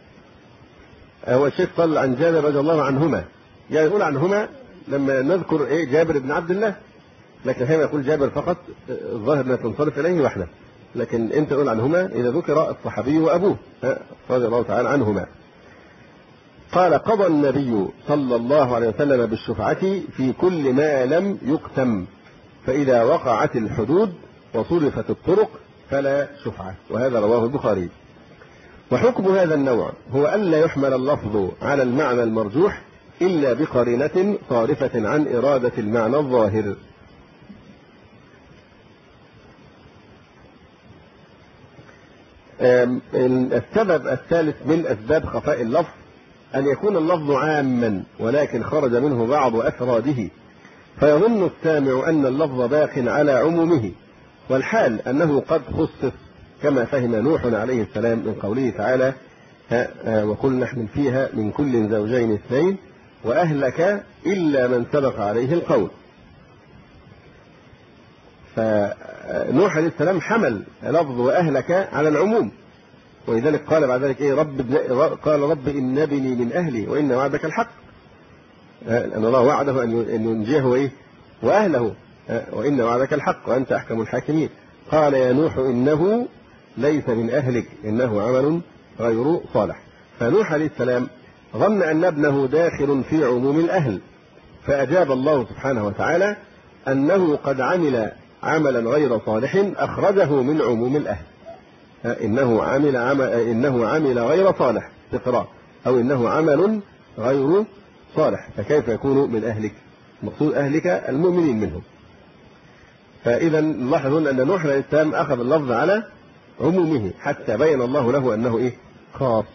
هو الشيخ قال عن جابر رضي الله عنهما، يعني يقول عنهما لما نذكر إيه جابر بن عبد الله، لكن هنا يقول جابر فقط، الظاهر لا تنصرف إليه وحده، لكن أنت تقول عنهما إذا ذكر الصحابي وأبوه رضي الله تعالى عنهما. قال قضى النبي صلى الله عليه وسلم بالشفعة في كل ما لم يقسم، فإذا وقعت الحدود وصرفت الطرق فلا شفعة، وهذا رواه البخاري. وحكم هذا النوع هو ألا يحمل اللفظ على المعنى المرجوح إلا بقرينة صارفة عن إرادة المعنى الظاهر. السبب الثالث من أسباب خفاء اللفظ أن يكون اللفظ عاما ولكن خرج منه بعض أفراده، فيظن السامع أن اللفظ باق على عمومه، والحال أنه قد خصص كما فهم نوح عليه السلام من قوله تعالى وقلنا احمل فيها من كل زوجين اثنين وأهلك إلا من سبق عليه القول. فنوح عليه السلام حمل لفظ وأهلك على العموم، ولذلك قال بعد ذلك إيه رب قال رب إن ابني من أهلي وإن وعدك الحق، لأن الله وعده أن ينجيه إيه وأهله، وإن وعدك الحق وأنت أحكم الحاكمين. قال يا نوح إنه ليس من أهلك إنه عمل غير صالح. فنوح عليه السلام ظن أن ابنه داخل في عموم الأهل، فأجاب الله سبحانه وتعالى أنه قد عمل عملا غير صالح أخرجه من عموم الأهل. إنه عمل عمل إنه عمل غير صالح اقرأ، أو إنه عمل غير صالح، فكيف يكون من أهلك؟ مقصود أهلك المؤمنين منهم. فإذا نلاحظون أن نوح عليه السلام أخذ اللفظ على عمومه حتى بين الله له أنه إيه خاص،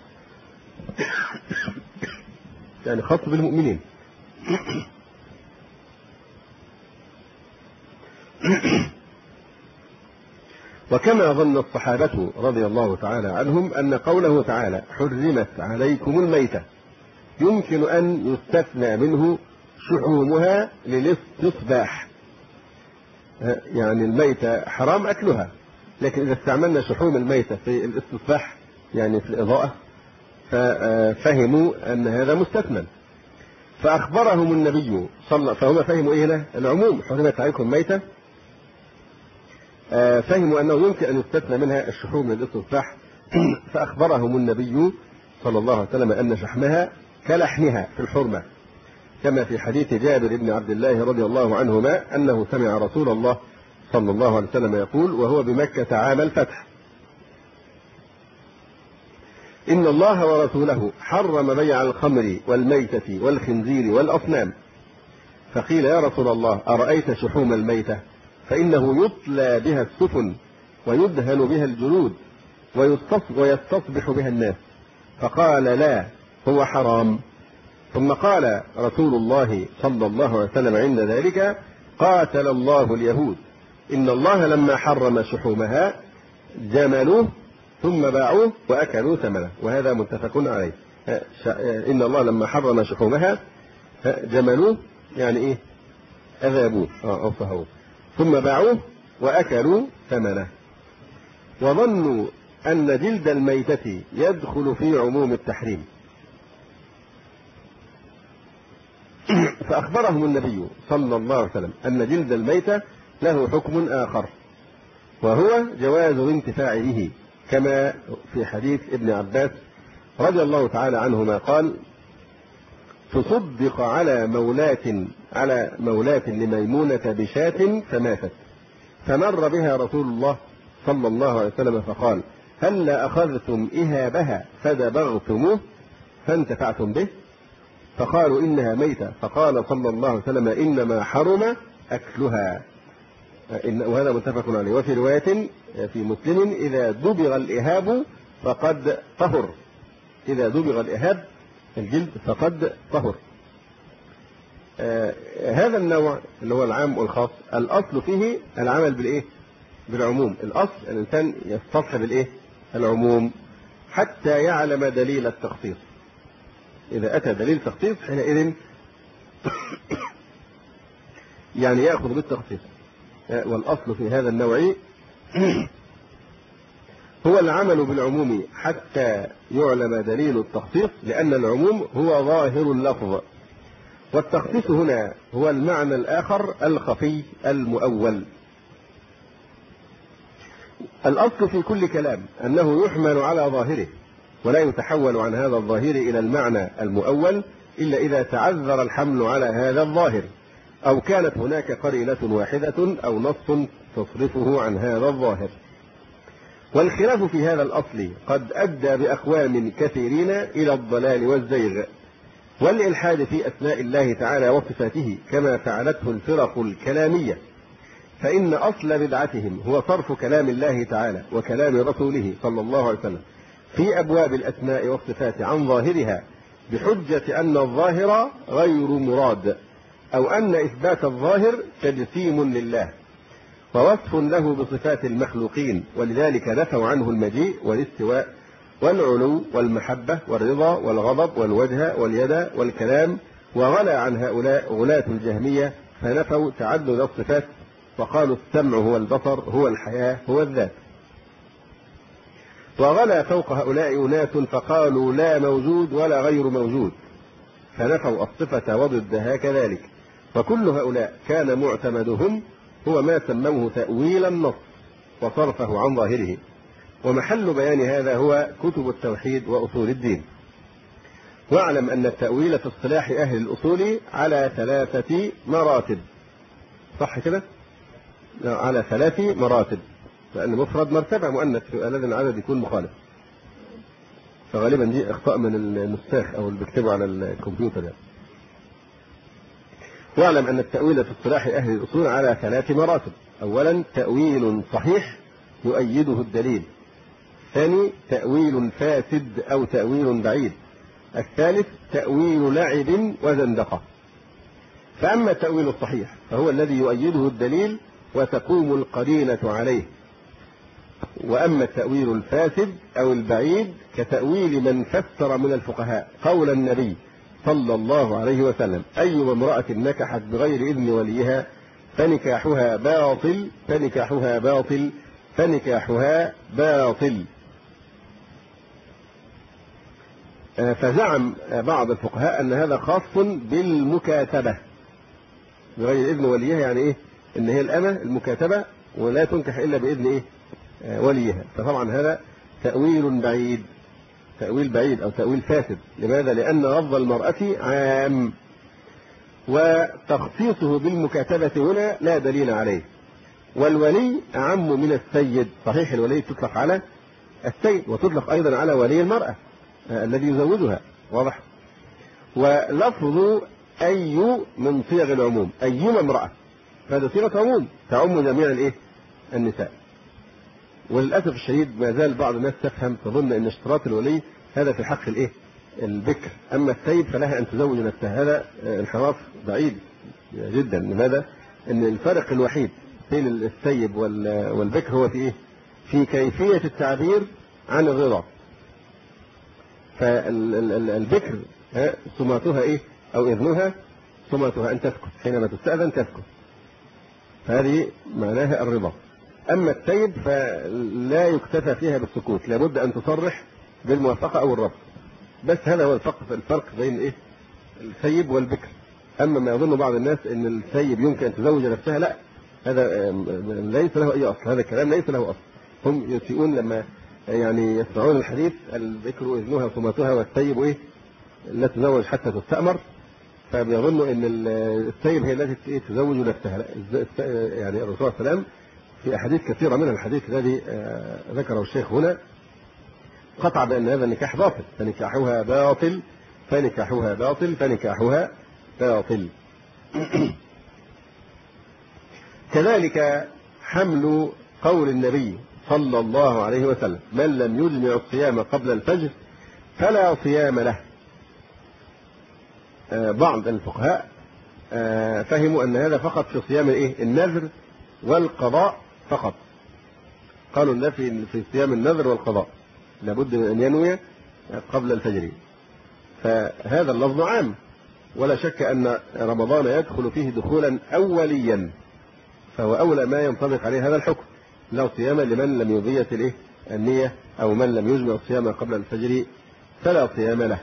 يعني خاص بالمؤمنين. وكما ظن الصحابة رضي الله تعالى عنهم أن قوله تعالى حرمت عليكم الميتة يمكن أن يستثنى منه شحومها للاستصباح، يعني الميتة حرام أكلها، لكن إذا استعملنا شحوم الميتة في الاستصباح يعني في الإضاءة ففهموا أن هذا مستثنى، فأخبرهم النبي صلى فهم فهموا إيه هنا العموم حرمت عليكم الميتة، فهموا أنه يمكن أن يستثنى منها الشحوم للاستصباح، فأخبرهم النبي صلى الله عليه وسلم أن شحمها كلحمها في الحرمة، كما في حديث جابر بن عبد الله رضي الله عنهما أنه سمع رسول الله صلى الله عليه وسلم يقول وهو بمكة عام الفتح إن الله ورسوله حرم بيع الخمر والميتة والخنزير والأصنام، فقيل يا رسول الله أرأيت شحوم الميتة فإنه يطلى بها السفن ويدهن بها الجلود ويستصبح بها الناس، فقال لا هو حرام. ثم قال رسول الله صلى الله عليه وسلم عند ذلك قاتل الله اليهود إن الله لما حرم شحومها جملوه ثم باعوه وأكلوا ثمنه، وهذا متفق عليه. إن الله لما حرم شحومها جملوه يعني إيه أذابوه أو صهوه ثم باعوه وأكلوا ثمنه. وظنوا أن جلد الميتة يدخل في عموم التحريم، فأخبرهم النبي صلى الله عليه وسلم أن جلد الميتة له حكم آخر وهو جواز الانتفاع به، كما في حديث ابن عباس رضي الله تعالى عنهما قال تصدق على مولاة على مولاة لميمونة بشاة فماتت، فمر بها رسول الله صلى الله عليه وسلم فقال هل أخذتم إهابها فدبغتموه فانتفعتم به؟ فقالوا إنها ميتة، فقال صلى الله عليه وسلم إنما حرم أكلها، وهذا متفق عليه. وفي رواية في مسلم إذا دبغ الإهاب فقد طهر، إذا دبغ الإهاب الجلد فقد طهر. آه هذا النوع اللي هو العام والخاص الأصل فيه العمل بالإيه؟ بالعموم. الأصل الإنسان يستصحب الإيه؟ العموم حتى يعلم دليل التخصيص. إذا أتى دليل تخصيص حينئذ يعني يأخذ بالتخصيص. والأصل في هذا النوع هو العمل بالعموم حتى يعلم دليل التخصيص، لأن العموم هو ظاهر اللفظ، والتخصيص هنا هو المعنى الآخر الخفي المؤول. الأصل في كل كلام أنه يحمل على ظاهره، ولا يتحول عن هذا الظاهر إلى المعنى المؤول إلا إذا تعذر الحمل على هذا الظاهر، أو كانت هناك قرينة واحدة أو نص تصرفه عن هذا الظاهر. والخلاف في هذا الأصل قد أدى بأقوام كثيرين إلى الضلال والزيغ والإلحاد في أسماء الله تعالى وصفاته، كما فعلته الفرق الكلامية، فإن أصل بدعتهم هو صرف كلام الله تعالى وكلام رسوله صلى الله عليه وسلم في أبواب الأسماء والصفات عن ظاهرها، بحجة أن الظاهر غير مراد، أو أن إثبات الظاهر تجسيم لله ووصف له بصفات المخلوقين، ولذلك نفوا عنه المجيء والاستواء والعلو والمحبة والرضا والغضب والوجه واليد والكلام، وغلى عن هؤلاء غلاة الجهمية فنفوا تعدد الصفات، وقالوا السمع هو البصر هو الحياة هو الذات. وغلى فوق هؤلاء أناس فقالوا لا موجود ولا غير موجود، فنفوا الصفة وضدها كذلك. وكل هؤلاء كان معتمدهم هو ما سموه تأويل النص وصرفه عن ظاهره، ومحل بيان هذا هو كتب التوحيد وأصول الدين. واعلم أن التأويل في اصطلاح أهل الأصول على ثلاثة مراتب. صح كده؟ على ثلاث مراتب، لأن مفرد مرتبة مؤنث الذي العدد يكون مخالف، فغالبا دي اخطاء من النساخ او اللي بيكتبوا على الكمبيوتر يعني. واعلم ان التأويل في اصطلاح اهل الاصول على ثلاث مراتب. اولا تأويل صحيح يؤيده الدليل، ثاني تأويل فاسد او تأويل بعيد، الثالث تأويل لعب وزندقة. فاما التأويل الصحيح فهو الذي يؤيده الدليل وتقوم القرينة عليه، وأما التأويل الفاسد أو البعيد كتأويل من فسر من الفقهاء قول النبي صلى الله عليه وسلم أيما امرأة نكحت بغير إذن وليها فنكاحها باطل فنكاحها باطل فنكاحها باطل. فزعم بعض الفقهاء أن هذا خاص بالمكاتبة بغير إذن وليها، يعني إيه؟ إن هي الأمة المكاتبة ولا تنكح إلا بإذن إيه؟ وليها. فطبعا هذا تأويل بعيد، تأويل بعيد أو تأويل فاسد. لماذا؟ لأن لفظ المرأة عام، وتخصيصه بالمكاتبة هنا لا دليل عليه. والولي أعم من السيد، صحيح الولي تطلق على السيد وتطلق أيضا على ولي المرأة الذي يزوجها، واضح؟ ولفظ أي من صيغ العموم، أيما امرأة، هذا صيغة عموم تعم جميع الإيه؟ النساء. وللأسف الشديد ما زال بعض الناس تفهم تظن أن اشتراط الولي هذا في حق الإيه؟ البكر، أما السيد فلها أن تزوج نفسها. هذا انحراف بعيد جدا. لماذا؟ أن الفرق الوحيد بين السيد والبكر هو في إيه؟ في كيفية التعبير عن الرضا. فالبكر سماتها إيه؟ أو إذنها سماتها أن تسكت، حينما تستأذن تسكت، فهذه معناها الرضا. أما السيد فلا يكتفى فيها بالسكوت، لابد أن تصرح بالموافقة أو الرفض. بس هذا هو الفرق الفرق بين إيه؟ السيب والبكر. أما ما يظن بعض الناس أن السيب يمكن أن تزوج نفسها، لا، هذا ليس له أي أصل، هذا الكلام ليس له أصل. هم يسيئون لما يعني يسمعون الحديث البكر إذنها صماتها والسيب إيه؟ لا تزوج حتى تستأمر، فبيظنوا أن السيب هي التي تزوج نفسها. لا، يعني الرسول صلى الله عليه وسلم في أحاديث كثيرة منها الحديث الذي ذكره الشيخ هنا قطع بأن هذا النكاح باطل، فنكاحها باطل فنكاحها باطل فنكاحها باطل. كذلك حمل قول النبي صلى الله عليه وسلم من لم يجمع الصيام قبل الفجر فلا صيام له. بعض الفقهاء فهموا أن هذا فقط في صيام الإيه؟ النذر والقضاء فقط. قالوا أن في في صيام النذر والقضاء لابد من أن ينوي قبل الفجر. فهذا اللفظ عام، ولا شك أن رمضان يدخل فيه دخولا أوليا، فهو أولى ما ينطبق عليه هذا الحكم، لا صيام لمن لم يبيت الإيه؟ النية، أو من لم يجمع الصيام قبل الفجر فلا صيام له.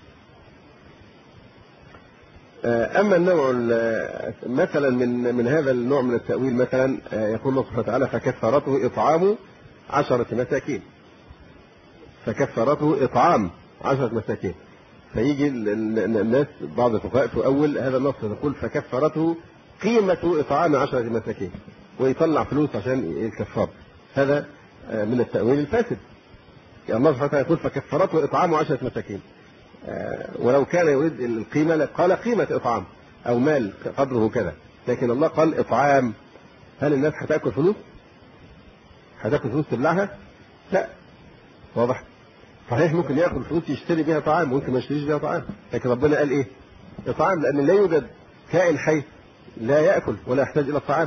أما النوع مثلا من من هذا النوع من التأويل، مثلا يقول الله سبحانه وتعالى فكفارته إطعام عشرة مساكين، فكفارته إطعام عشرة مساكين، فيجي الناس بعض الفقهاء تؤول هذا النص تقول فكفارته قيمة إطعام عشرة مساكين، ويطلع فلوس عشان الكفار. هذا من التأويل الفاسد. يعني الله سبحانه وتعالى يقول فكفارته إطعام عشرة مساكين، ولو كان يريد القيمة قال قيمة إطعام أو مال قدره كذا، لكن الله قال إطعام. هل الناس هتاكل فلوس؟ هتاكل فلوس تبلعها؟ لا. واضح؟ صحيح ممكن ياكل فلوس يشتري بها طعام، ممكن ما يشتريش بها طعام، لكن ربنا قال إيه؟ إطعام، لأن لا يوجد كائن حي لا يأكل ولا يحتاج إلى الطعام.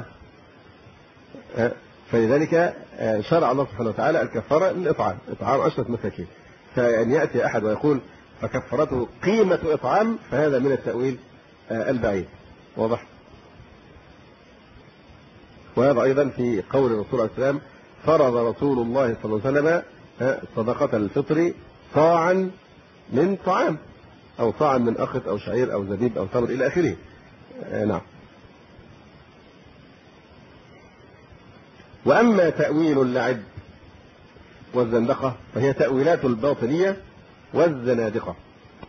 فلذلك شرع الله سبحانه وتعالى الكفارة للإطعام، إطعام عشرة مساكين. فأن يأتي أحد ويقول فكفرته قيمة إطعام، فهذا من التأويل البعيد. واضح؟ وهذا أيضا في قول الرسول عليه السلام فرض رسول الله صلى الله عليه وسلم صدقة الفطر صاعا من طعام، أو صاعا من أخت أو شعير أو زبيب أو تمر إلى آخره. نعم. وأما تأويل اللعب والزندقة فهي تأويلات الباطنية والزنادقة.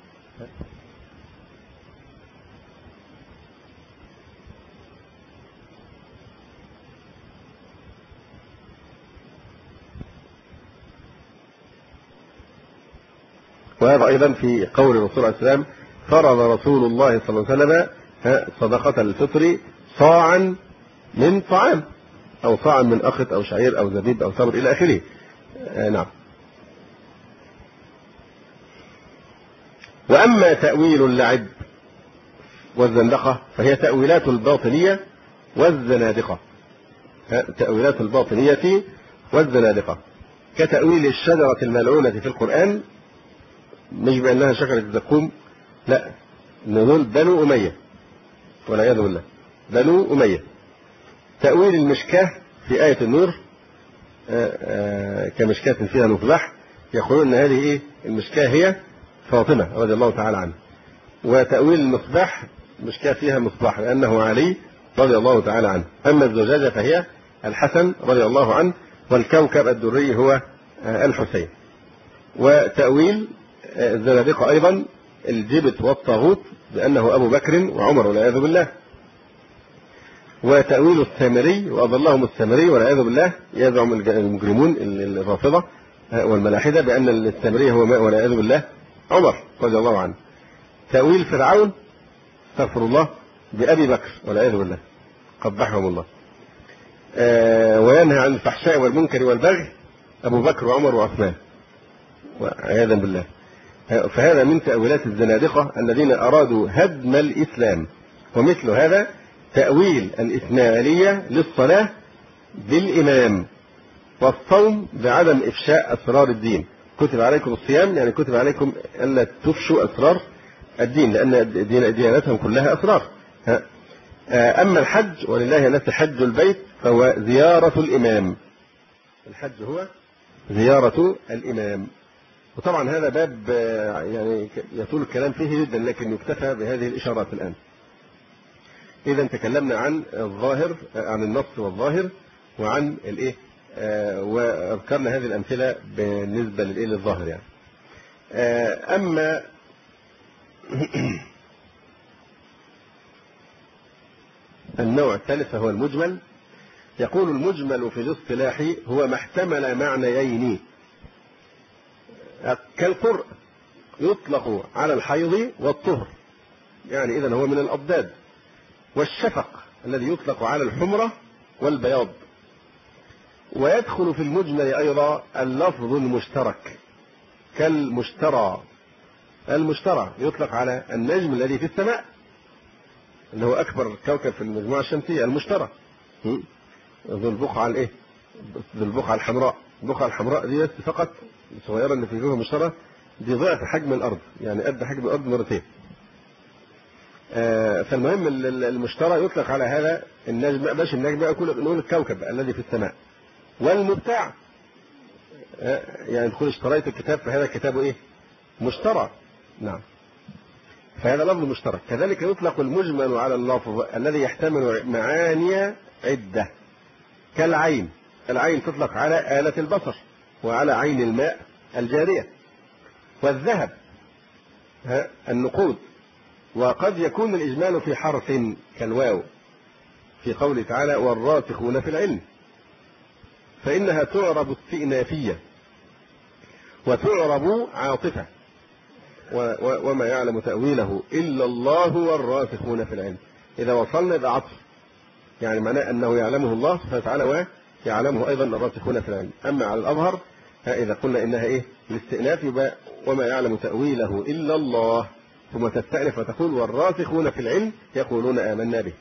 وهذا أيضا في قول الرسول عليه السلام فرض رسول الله صلى الله عليه وسلم صدقة الفطر صاعا من طعام، أو صاعا من أخت أو شعير أو زبيب أو تمر إلى آخره. نعم. وأما تأويل اللعب والزندقة فهي تأويلات الباطنية والزنادقة. تأويلات الباطنية والزنادقة كتأويل الشجرة الملعونة في القرآن، مش بأنها شجرة الزقوم، لا، دول بنو أمية والعياذ بالله، بنو أمية. تأويل المشكاة في آية النور كمشكاة فيها مصباح، يقولون أن هذه إيه؟ المشكاة هي فاطمة رضي الله تعالى عنها. وتأويل المصباح مشكاة فيها مصباح لأنه علي رضي الله تعالى عنه. أما الزجاجة فهي الحسن رضي الله عنه، والكوكب الدري هو الحسين. وتأويل الزنادقة أيضا الجبت والطاغوت بأنه أبو بكر وعمر والعياذ بالله. وتأويل السامري وأضلهم السامري والعياذ بالله، يزعم المجرمون الرافضة والملاحدة بأن السامري هو ماء والعياذ بالله عمر رضي الله عنه. تأويل فرعون استغفر الله بأبي بكر والعياذ بالله قبحهم الله. آه وينهى عن الفحشاء والمنكر والبغي أبو بكر وعمر وعثمان وعياذا بالله. آه فهذا من تأويلات الزنادقة الذين أرادوا هدم الإسلام. ومثل هذا تأويل الإسماعيلية للصلاة بالإمام، والصوم بعدم إفشاء أسرار الدين. كتب عليكم الصيام يعني كتب عليكم ألا تفشوا أسرار الدين، لأن ديانتهم كلها أسرار. أما الحج ولله الناس حج البيت فهو زيارة الإمام. الحج هو زيارة الإمام. وطبعا هذا باب يعني يطول الكلام فيه جدا، لكن يكتفى بهذه الإشارات الآن. إذا تكلمنا عن الظاهر، عن النص والظاهر، وعن الإيه، آه وذكرنا هذه الأمثلة بالنسبة للإيه للظاهر يعني. آه أما النوع الثالث فهو المجمل. يقول المجمل في الاصطلاح هو ما احتمل معنيين كالقرء يطلق على الحيض والطهر، يعني إذن هو من الأضداد، والشفق الذي يطلق على الحمرة والبياض. ويدخل في المجمل أيضا اللفظ المشترك كالمشترى. المشترى يطلق على النجم الذي في السماء اللي هو أكبر كوكب في المجموعة الشمسية، المشترى ذو البقعة الإيه؟ ذو البقعة الحمراء. البقعة الحمراء دي بس فقط الصغيرة اللي في جوه المشترى دي ضعف حجم الأرض، يعني قد حجم الأرض مرتين. آه فالمهم المشترى يطلق على هذا النجم، باش النجم يقول نقول الكوكب الذي في السماء. والمبتاع يعني تقول اشتريت الكتاب فهذا الكتاب إيه؟ مشترى. نعم. فهذا لفظ مشترك. كذلك يطلق المجمل على اللفظ الذي يحتمل معاني عدة كالعين. العين تطلق على آلة البصر وعلى عين الماء الجارية، والذهب النقود. وقد يكون الإجمال في حرف كالواو في قوله تعالى والراسخون في العلم، فإنها تعرب استئنافية وتعرب عاطفة، وما يعلم تأويله إلا الله والراسخون في العلم. إذا وصلنا إلى عطف يعني معناه أنه يعلمه الله سبحانه وتعالى ويعلمه أيضا الراسخون في العلم. أما على الأظهر إذا قلنا إنها إيه الاستئناف يبقى وما يعلم تأويله إلا الله، ثم تستأنف وتقول والراسخون في العلم يقولون آمنا به.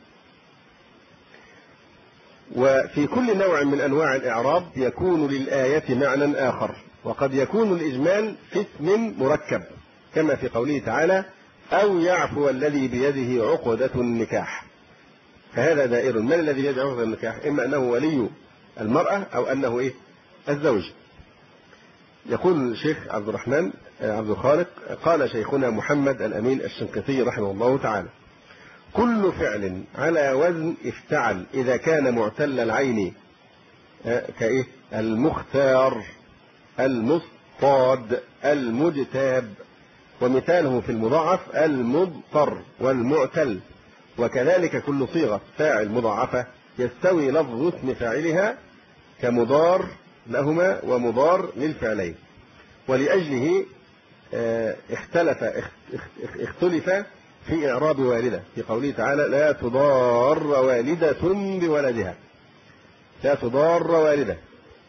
وفي كل نوع من أنواع الإعراب يكون للآية معنى آخر، وقد يكون الإجمال في اسم مركب كما في قوله تعالى أو يعفو الذي بيده عقدة النكاح، فهذا دائر. من الذي بيده عقدة النكاح؟ إما أنه ولي المرأة أو أنه إيه الزوج. يقول الشيخ عبد الرحمن عبد الخالق قال شيخنا محمد الأمين الشنقيطي رحمه الله تعالى كل فعل على وزن افتعل إذا كان معتل العين كإيه المختار المصطاد المجتاب، ومثاله في المضاعف المضطر والمعتل. وكذلك كل صيغة فاعل مضاعفة يستوي لفظ اسم فاعلها كمضار لهما ومضار للفعلين. ولأجله اختلف اختلف في إعراب والدة في قوله تعالى لا تضار والدة بولدها، لا تضار والدة،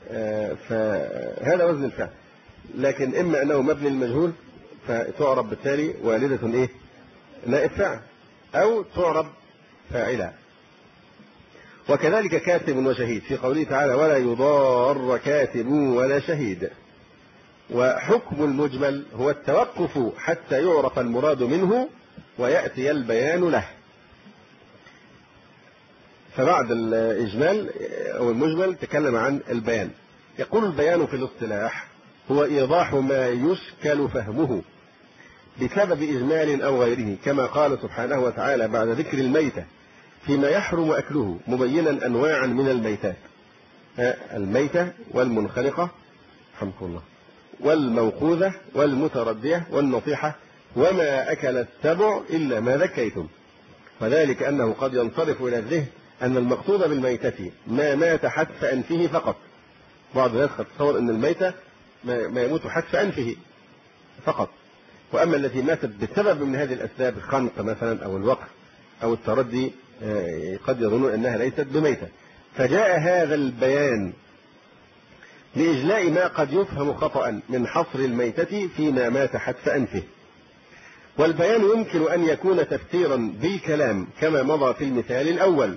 فهذا وزن الفعل. لكن إما أنه مبني المجهول فتعرب بالتالي والدة إيه نائب فاعل، أو تعرب فاعلة. وكذلك كاتب وشهيد في قوله تعالى ولا يضار كاتب ولا شهيد. وحكم المجمل هو التوقف حتى يعرف المراد منه ويأتي البيان له. فبعد الإجمال أو المجمل تكلم عن البيان. يقول البيان في الاصطلاح هو إيضاح ما يشكل فهمه بسبب إجمال أو غيره، كما قال سبحانه وتعالى بعد ذكر الميتة فيما يحرم أكله مبينا أنواعا من الميتات، الميتة والمنخلقة حمق الله والموقوذة والمتردية والنصيحة وما أكل السبع إلا ما ذكيتم. وذلك أنه قد ينصرف إلى الذهن أن المقصود بالميتة ما مات حتف أنفه فقط. بعض الناس قد تصور أن الميتة ما يموت حتف أنفه فقط، وأما التي ماتت بسبب من هذه الأسباب الخنق مثلا أو الوقف أو التردي قد يظنون أنها ليست بميتة. فجاء هذا البيان لإجلاء ما قد يفهم خطأ من حصر الميتة فيما مات حتف أنفه. والبيان يمكن أن يكون تفسيرا بالكلام كما مضى في المثال الأول،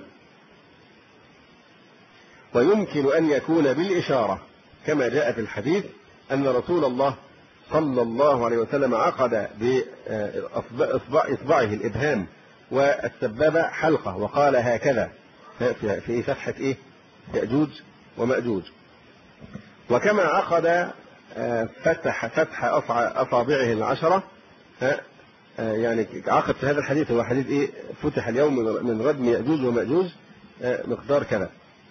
ويمكن أن يكون بالإشارة كما جاء في الحديث أن رسول الله صلى الله عليه وسلم عقد بإصبعه الإبهام والسبابة حلقة وقال هكذا في فتحة إيه يأجوج ومأجوج. وكما عقد فتح فتح أصابعه العشرة، يعني عقد في هذا الحديث هو حديث إيه فتح اليوم من ردم يأجوج ومأجوج مقدار كذا.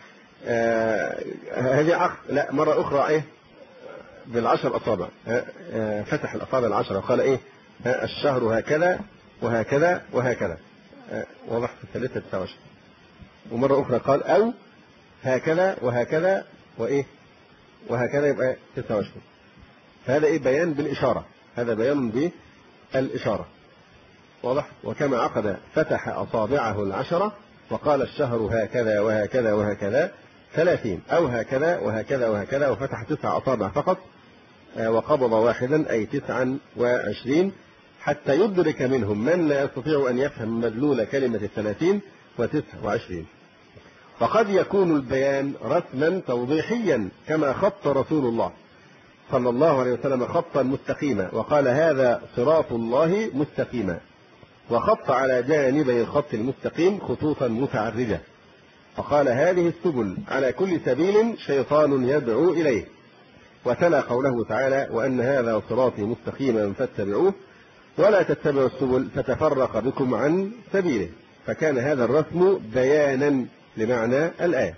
هذه عقد لا مرة أخرى إيه بالعشر أصابع، فتح الأصابع العشرة وقال إيه الشهر هكذا وهكذا وهكذا، وضح في الثالثة تسعة وعشرين. ومرة أخرى قال أو هكذا وهكذا وإيه وهكذا يبقى تسعة وعشرين. فهذا إيه بيان بالإشارة، هذا بيان بالإشارة واضح. وكما عقد فتح أصابعه العشرة وقال الشهر هكذا وهكذا وهكذا ثلاثين، أو هكذا وهكذا وهكذا وفتح تسع أصابع فقط وقبض واحدا أي تسعا وعشرين، حتى يدرك منهم من لا يستطيع أن يفهم مدلول كلمة الثلاثين وتسع وعشرين. وقد يكون البيان رسما توضيحيا كما خط رسول الله صلى الله عليه وسلم خطا مستقيما وقال هذا صراط الله مستقيما، وخط على جانبي الخط المستقيم خطوطا متعرجة فقال هذه السبل على كل سبيل شيطان يدعو إليه. وتلا قوله تعالى وأن هذا صراطي مستقيما فاتبعوه ولا تتبعوا السبل فتفرق بكم عن سبيله. فكان هذا الرسم بيانا لمعنى الآية.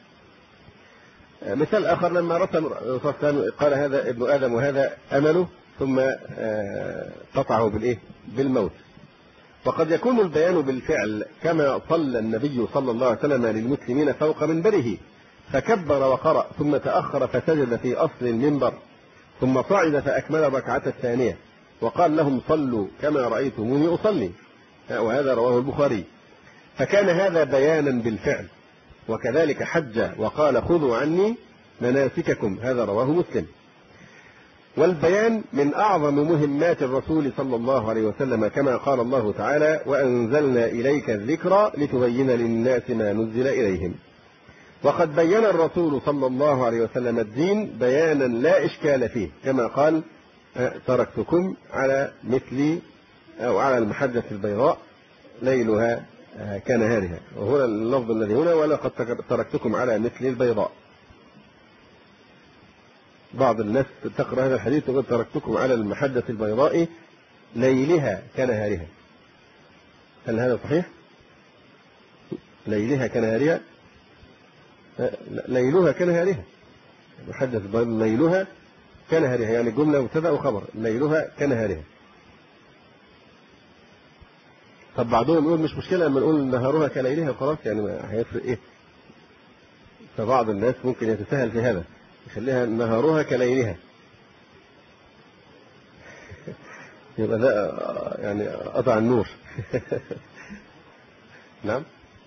مثال آخر لما رسم قال هذا ابن آدم وهذا أمله ثم قطعه بالإيه؟ بالموت. وقد يكون البيان بالفعل كما صلى النبي صلى الله عليه وسلم للمسلمين فوق منبره فكبر وقرأ ثم تأخر فسجد في أصل المنبر ثم صعد فأكمل الركعة الثانية وقال لهم صلوا كما رأيتموني أصلي، وهذا رواه البخاري. فكان هذا بيانا بالفعل. وكذلك حج وقال خذوا عني مناسككم، هذا رواه مسلم. والبيان من أعظم مهمات الرسول صلى الله عليه وسلم كما قال الله تعالى وأنزلنا إليك الذكر لتبين للناس ما نزل إليهم. وقد بين الرسول صلى الله عليه وسلم الدين بيانا لا إشكال فيه كما قال تركتكم على مثل أو على المحجة البيضاء ليلها كنهارها، وهنا اللفظ الذي هنا ولقد تركتكم على مثل البيضاء. بعض الناس تقرأ هذا الحديث وقد تركتكم على المحجة البيضاء ليلها كنهارها. هل هذا صحيح؟ ليلها كنهارها، ليلها كنهارها، المحجة البيضاء ليلها كنهارها، يعني جملة مبتدأ وخبر، ليلها كنهارها. طب بعضهم يقول مش مشكلة لما نقول نهارها كليلها خلاص، يعني هيفرق ايه؟ فبعض الناس ممكن يتساهل في هذا يخليها نهارها كليلها، يبقى ده يعني قطع النور. نعم.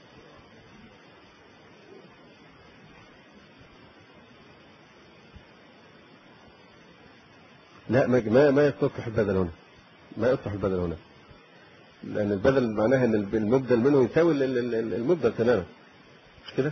لا ما ما يصلح البدل هنا، ما يصلح البدل هنا، لأن البدل معناها أن المبدل منه يساوي المبدل تماما، مش كده؟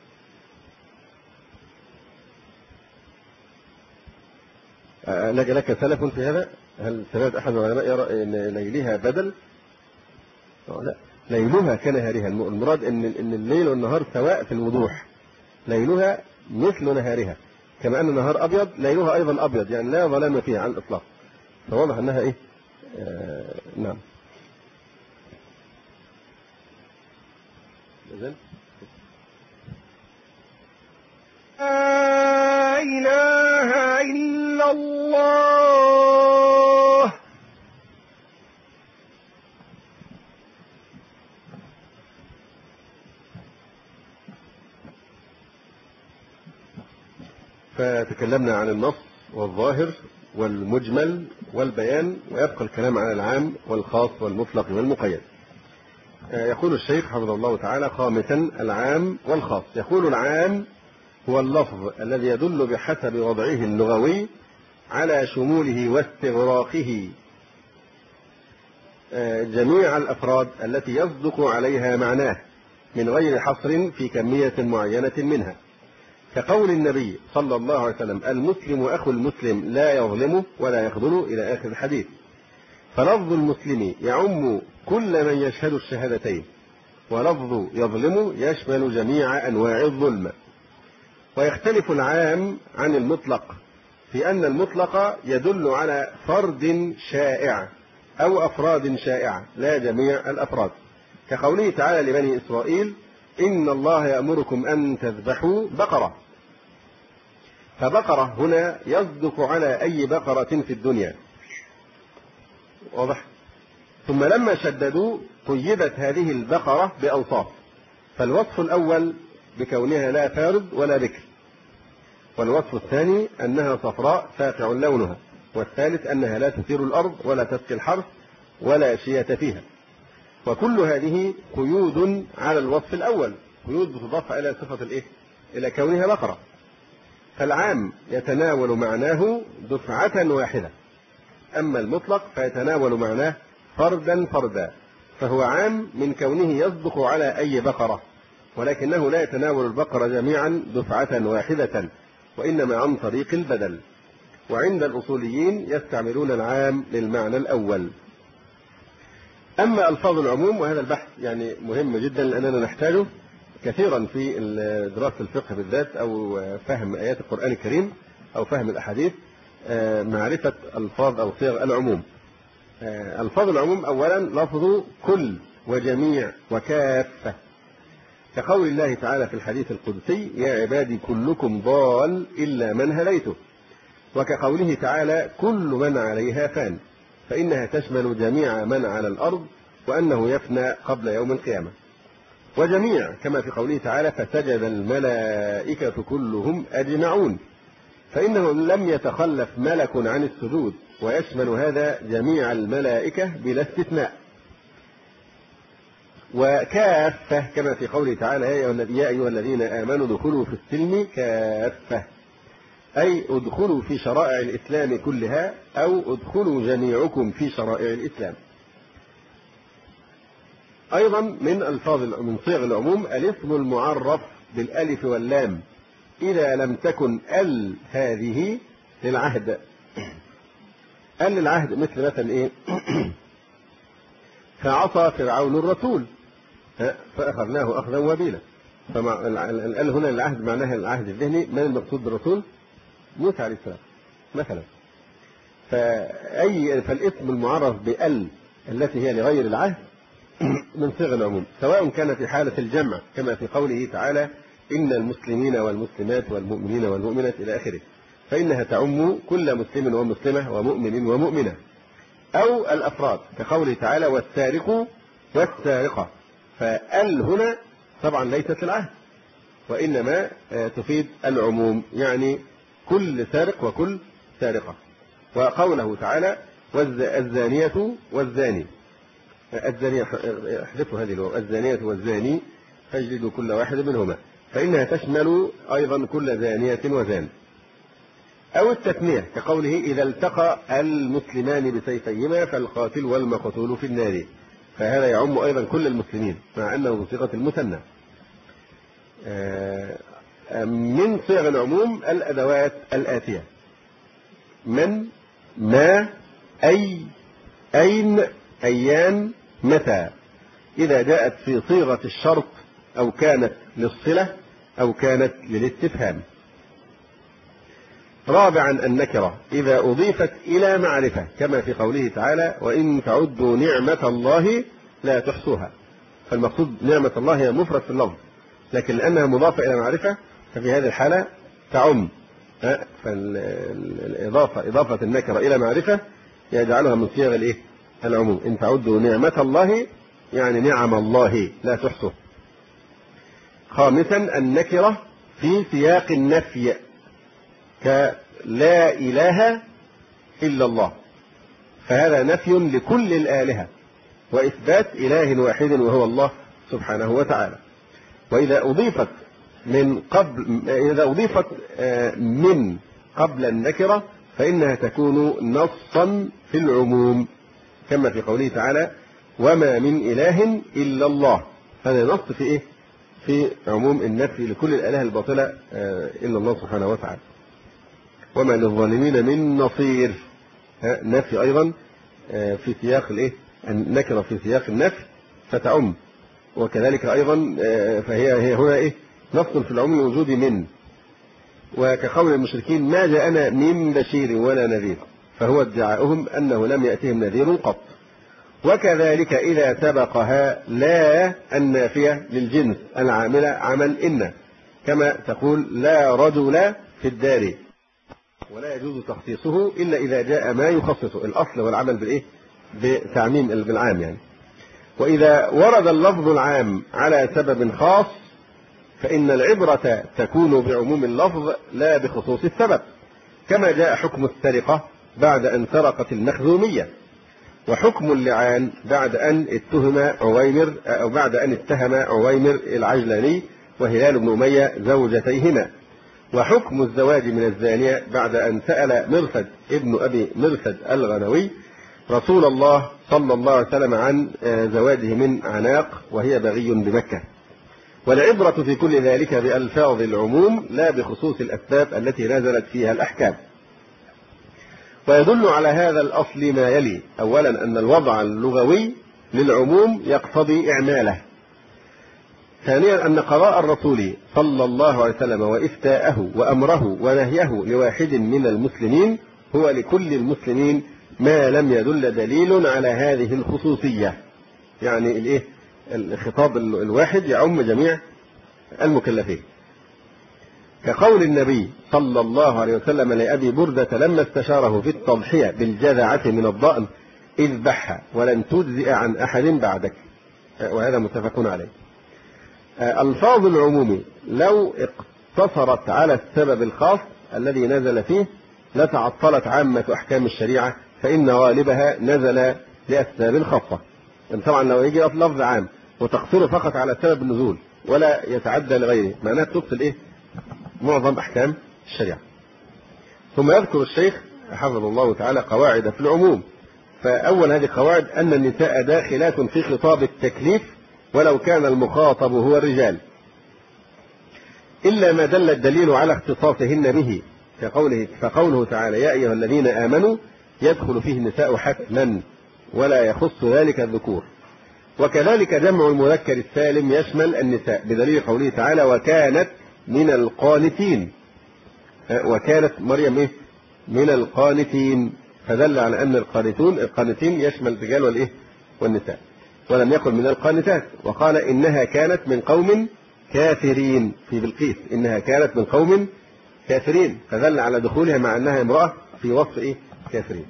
لك لك سلف في هذا؟ هل سمعت أحد العلماء يرى أن ليلها بدل؟ لا، ليلها كنهارها. المراد أن أن الليل والنهار سواء في الوضوح، ليلها مثل نهارها، كما أن النهار أبيض ليلها أيضا أبيض، يعني لا ظلام فيها على الإطلاق. فواضح أنها إيه؟ آه نعم. إذن لا إله إلا الله. فتكلمنا عن النص والظاهر والمجمل والبيان، ويبقى الكلام عن العام والخاص والمطلق والمقيد. يقول الشيخ حفظه الله تعالى خامسا العام والخاص. يقول العام هو اللفظ الذي يدل بحسب وضعه اللغوي على شموله واستغراقه جميع الأفراد التي يصدق عليها معناه من غير حصر في كمية معينة منها، كقول النبي صلى الله عليه وسلم المسلم أخو المسلم لا يظلمه ولا يخذله إلى آخر الحديث. فلفظ المسلم يعم كل من يشهد الشهادتين، ولفظ يظلم يشمل جميع أنواع الظلم. ويختلف العام عن المطلق في أن المطلق يدل على فرد شائع أو أفراد شائعة لا جميع الأفراد، كقوله تعالى لبني إسرائيل إن الله يأمركم أن تذبحوا بقرة. فبقرة هنا يصدق على أي بقرة في الدنيا، واضح؟ ثم لما شددوا قيدت هذه البقرة بأوصاف، فالوصف الأول بكونها لا فارض ولا بكر، والوصف الثاني أنها صفراء فاقع لونها، والثالث أنها لا تثير الأرض ولا تسقي الحرث ولا شية فيها. وكل هذه قيود على الوصف الأول، قيود بتضاف إلى صفة الإيه؟ إلى كونها بقرة. فالعام يتناول معناه دفعة واحدة، أما المطلق فيتناول معناه فردا فردا، فهو عام من كونه يصدق على أي بقرة، ولكنه لا يتناول البقرة جميعا دفعة واحدة، وإنما عن طريق البدل. وعند الأصوليين يستعملون العام للمعنى الأول. أما ألفاظ العموم، وهذا البحث يعني مهم جدا لأننا نحتاجه كثيرا في دراسة الفقه بالذات أو فهم آيات القرآن الكريم، أو فهم الأحاديث معرفة ألفاظ أو صيغ العموم. ألفاظ العموم أولا لفظ كل وجميع وكافة، كقول الله تعالى في الحديث القدسي: يا عبادي كلكم ضال إلا من هديته، وكقوله تعالى: كل من عليها فان، فإنها تشمل جميع من على الأرض وأنه يفنى قبل يوم القيامة. وجميع كما في قوله تعالى: فسجد الملائكة كلهم أجمعون، فإنه لم يتخلف ملك عن السجود، ويشمل هذا جميع الملائكة بلا استثناء. وكافة كما في قوله تعالى: يا أيها الذين آمنوا ادخلوا في السلم كافة، أي ادخلوا في شرائع الإسلام كلها، أو ادخلوا جميعكم في شرائع الإسلام. أيضا من ألفاظ من صيغ العموم الاسم المعرف بالألف واللام إذا لم تكن ال هذه للعهد. ال للعهد مثل مثلا إيه؟ فعصى فرعون الرسول فأخذناه أخذا وبيلا. فال هنا للعهد معناها العهد الذهني. من المقصود بالرسول؟ موسى عليه السلام مثلا. فأي فالاسم المعرف بال التي هي لغير العهد من صيغ العموم، سواء كان في حالة الجمع كما في قوله تعالى: إن المسلمين والمسلمات والمؤمنين والمؤمنات إلى آخره، فإنها تعم كل مسلم ومسلمة ومؤمن ومؤمنة، أو الأفراد كقوله تعالى: والسارق والسارقة. فال هنا طبعا ليست العهد، وإنما تفيد العموم، يعني كل سارق وكل سارقة. وقوله تعالى: والزانية والزاني، الزانية احذفوا هذه الواو، الزانية والزاني فاجلدوا كل واحد منهما، فإنها تشمل أيضا كل زانية وزان. أو التثنية كقوله: إذا التقى المسلمان بسيفيهما فالقاتل والمقتول في النار، فهذا يعم أيضا كل المسلمين مع أنه بصيغة المثنى. من صيغ العموم الأدوات الآتية: من، ما، أي، أين، أيان، متى، إذا جاءت في صيغة الشرط أو كانت للصلة أو كانت للاستفهام. رابعا النكرة إذا أضيفت إلى معرفة كما في قوله تعالى: وإن تعدوا نعمة الله لا تحصوها. فالمقصود نعمة الله هي مفرد في اللفظ، لكن لأنها مضافة إلى معرفة ففي هذه الحالة تعم. فالإضافة إضافة النكرة إلى معرفة يجعلها من صيغ الإيه؟ العموم. إن تعدوا نعمة الله يعني نعم الله لا تحصوا. خامسا النكرة في سياق النفي كلا إله إلا الله، فهذا نفي لكل الآلهة وإثبات إله واحد وهو الله سبحانه وتعالى. وإذا أضيفت من قبل إذا أضيفت من قبل النكرة فإنها تكون نصا في العموم كما في قوله تعالى: وما من إله إلا الله. هذا نص في إيه؟ في عموم النفي لكل الآلهة الباطلة إلا الله سبحانه وتعالى. وما للظالمين من نصير، نفي أيضا في سياق الإيه؟ النكرة في سياق النفي فتعم. وكذلك أيضا فهي هي هنا إيه؟ نص في العموم وجود من. وكقول المشركين: ما جاءنا من بشير ولا نذير، فهو ادعاؤهم أنه لم يأتهم نذير قط. وكذلك إذا سبقها لا النافية للجنس العاملة عمل إن، كما تقول: لا رجل في الدار، ولا يجوز تخصيصه إلا إذا جاء ما يخصصه. الأصل والعمل بالإيه؟ بتعميم بالعام يعني. وإذا ورد اللفظ العام على سبب خاص فإن العبرة تكون بعموم اللفظ لا بخصوص السبب، كما جاء حكم السرقة بعد أن سرقت المخزومية، وحكم اللعان بعد أن اتهم عويمر أو بعد أن اتهم عويمر العجلاني وهلال بن أمية زوجتيهما، وحكم الزواج من الزانية بعد أن سأل مرثد ابن أبي مرثد الغنوي رسول الله صلى الله عليه وسلم عن زواجه من عناق وهي بغي بمكة. والعبرة في كل ذلك بألفاظ العموم لا بخصوص الأسباب التي نزلت فيها الأحكام. ويدل على هذا الأصل ما يلي: أولا أن الوضع اللغوي للعموم يقتضي إعماله، ثانيا أن قضاء الرسول صلى الله عليه وسلم وإفتاءه وأمره ونهيه لواحد من المسلمين هو لكل المسلمين ما لم يدل دليل على هذه الخصوصية. يعني الإيه؟ الخطاب الواحد يعم جميع المكلفين، كقول النبي صلى الله عليه وسلم لأبي بردة لما استشاره في التضحية بالجذعة من الضأن: اذبحها ولن تجزئ عن أحد بعدك، وهذا متفق عليه. ألفاظ العموم لو اقتصرت على السبب الخاص الذي نزل فيه لتعطلت عامة أحكام الشريعة، فإن غالبها نزل لأسباب خاصة. طبعا لو يجي لفظ عام وتقصره فقط على سبب النزول ولا يتعدى لغيره معناه تبطل إيه؟ معظم أحكام الشريعة. ثم يذكر الشيخ حفظه الله تعالى قواعد في العموم. فأول هذه القواعد أن النساء داخلات في خطاب التكليف ولو كان المخاطب هو الرجال، إلا ما دل الدليل على اختصاصهن به، كقوله فقوله تعالى: يا أيها الذين آمنوا يدخل فيه النساء حتما ولا يخص ذلك الذكور. وكذلك جمع المذكر السالم يشمل النساء بدليل قوله تعالى: وكانت من القانتين، وكانت مريم إيه؟ من القانتين، فدل على أن القانتون القانتين يشمل الرجال والإيه؟ والنساء، ولم يقل من القانتات. وقال: إنها كانت من قوم كافرين في بلقيس، إنها كانت من قوم كافرين، فدل على دخولها مع أنها امرأة في وصف إيه؟ كافرين.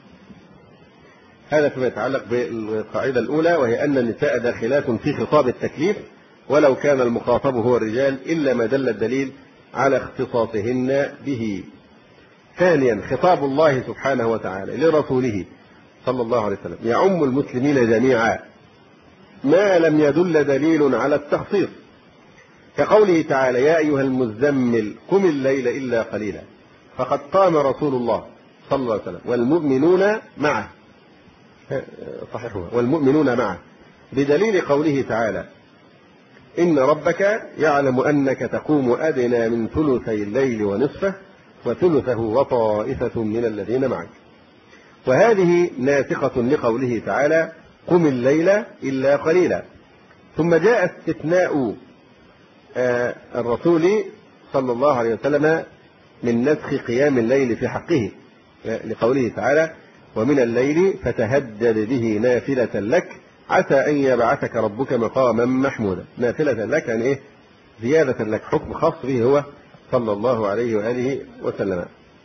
هذا فيما يتعلق بالقاعدة الأولى، وهي أن النساء داخلات في خطاب التكليف ولو كان المخاطب هو الرجال، إلا ما دل الدليل على اختصاصهن به. ثانيا خطاب الله سبحانه وتعالى لرسوله صلى الله عليه وسلم يعم المسلمين جميعا ما لم يدل دليل على التخصيص، كقوله تعالى: يا أيها المزمل قم الليل إلا قليلا، فقد قام رسول الله صلى الله عليه وسلم والمؤمنون معه، صحيح، والمؤمنون معه، بدليل قوله تعالى: إن ربك يعلم أنك تقوم أدنى من ثلثي الليل ونصفه وثلثه وطائفة من الذين معك. وهذه ناسخة لقوله تعالى: قم الليل إلا قليلا. ثم جاء استثناء الرسول صلى الله عليه وسلم من نسخ قيام الليل في حقه، لقوله تعالى: ومن الليل فتهجد به نافلة لك عسى أن يبعثك ربك مقاما محمودا. نافلة لك يعني إيه؟ زيادة لك، حكم خاص به هو صلى الله عليه وآله وسلم.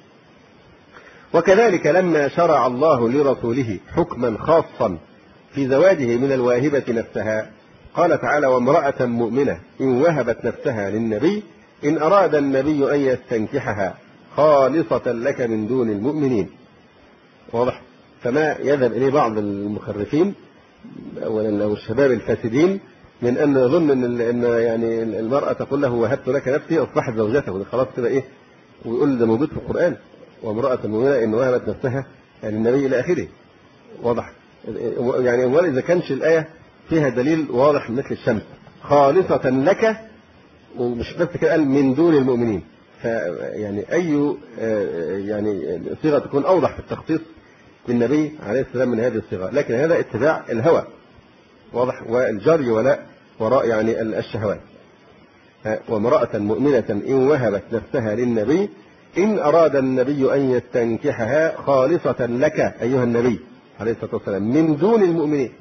وكذلك لما شرع الله لرسوله حكما خاصا في زواجه من الواهبة نفسها قال تعالى: وامرأة مؤمنة إن وهبت نفسها للنبي إن أراد النبي أن يستنكحها خالصة لك من دون المؤمنين. واضح؟ فما يذهب إليه بعض المخرفين أو الشباب الفاسدين من أن يظن أن أن يعني المرأة تقول له: وهبت لك نفسي أصبحت زوجته، خلاص كده إيه؟ ويقول ده موجود في القرآن: وامرأة مؤمنة إن وهبت نفسها يعني النبي إلى آخره. واضح؟ يعني أمال إذا كانش الآية فيها دليل واضح مثل الشمس خالصة لك، ومش بس كده قال من دون المؤمنين، فيعني أي يعني صيغة تكون أوضح في التخصيص بالنبي عليه السلام من هذه الصيغة، لكن هذا اتباع الهوى. واضح؟ والجري ولا وراء يعني الشهوات. وامرأة مؤمنة إن وهبت نفسها للنبي إن أراد النبي أن يستنكحها خالصة لك أيها النبي عليه الصلاة والسلام من دون المؤمنين.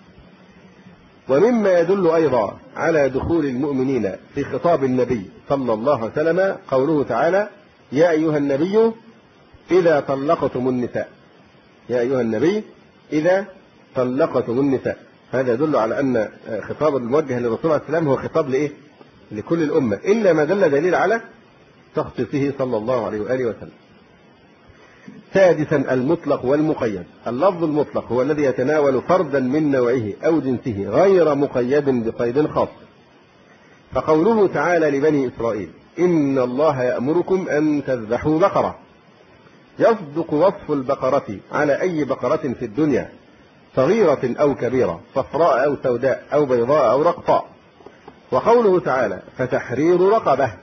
ومما يدل أيضا على دخول المؤمنين في خطاب النبي صلى الله عليه وسلم قوله تعالى: يا أيها النبي إذا طلقتم النساء، يا أيها النبي إذا طلقتم النساء. هذا يدل على أن خطاب الموجه للرسول عليه السلام هو خطاب لإيه؟ لكل الأمة، إلا ما دل دليل على تخصيصه صلى الله عليه وآله وسلم. سادسا المطلق والمقيد. اللفظ المطلق هو الذي يتناول فردا من نوعه أو جنسه غير مقيد بقيد خاص، فقوله تعالى لبني إسرائيل: إن الله يأمركم أن تذبحوا بقرة، يصدق وصف البقرة على أي بقرة في الدنيا صغيرة أو كبيرة، صفراء أو سوداء أو بيضاء أو رقصاء. وقوله تعالى: فتحرير رقبة،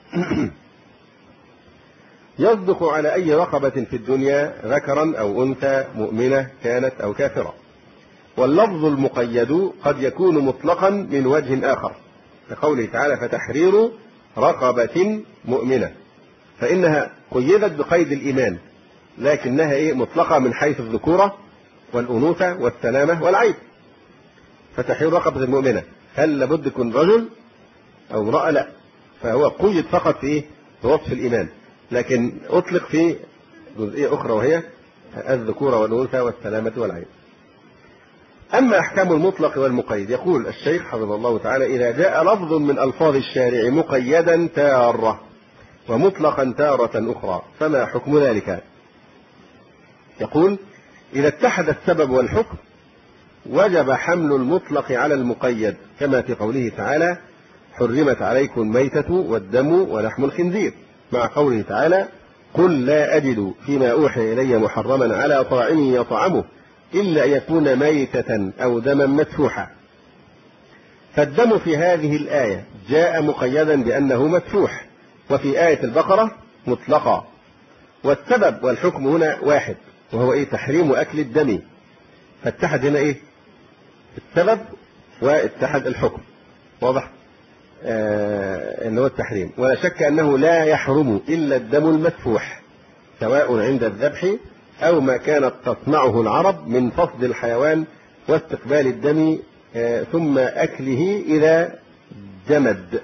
يصدق على أي رقبة في الدنيا ذكرا أو أنثى، مؤمنة كانت أو كافرة. واللفظ المقيد قد يكون مطلقا من وجه آخر، كقوله تعالى فتحرير رقبة مؤمنة، فإنها قيدت بقيد الإيمان، لكنها إيه مطلقة من حيث الذكورة والأنوثة والسلامة والعيب. فتحرير رقبة مؤمنة هل لابد يكون رجل أو امرأة؟ لا، فهو قيد فقط في إيه؟ في وصف الإيمان، لكن أطلق في جزئية أخرى وهي الذكورة والأنوثة والسلامة والعيب. أما أحكام المطلق والمقيد، يقول الشيخ حفظه الله تعالى: إذا جاء لفظ من ألفاظ الشارع مقيدا تارة ومطلقا تارة أخرى فما حكم ذلك؟ يقول: إذا اتحد السبب والحكم وجب حمل المطلق على المقيد، كما في قوله تعالى: حرمت عليكم الميتة والدم ولحم الخنزير، مع قوله تعالى: قل لا أجد فيما أوحي إلي محرما على طاعم يطعمه إلا أن يكون ميتة أو دما مسفوحا. فالدم في هذه الآية جاء مقيدا بأنه مسفوح، وفي آية البقرة مطلقا. والسبب والحكم هنا واحد، وهو إيه؟ تحريم أكل الدم. فاتحد هنا إيه؟ السبب واتحد الحكم، واضح؟ آه إنه التحريم. ولا شك أنه لا يحرم إلا الدم المسفوح، سواء عند الذبح أو ما كانت تصنعه العرب من فصد الحيوان واستقبال الدم آه ثم أكله إذا جمد.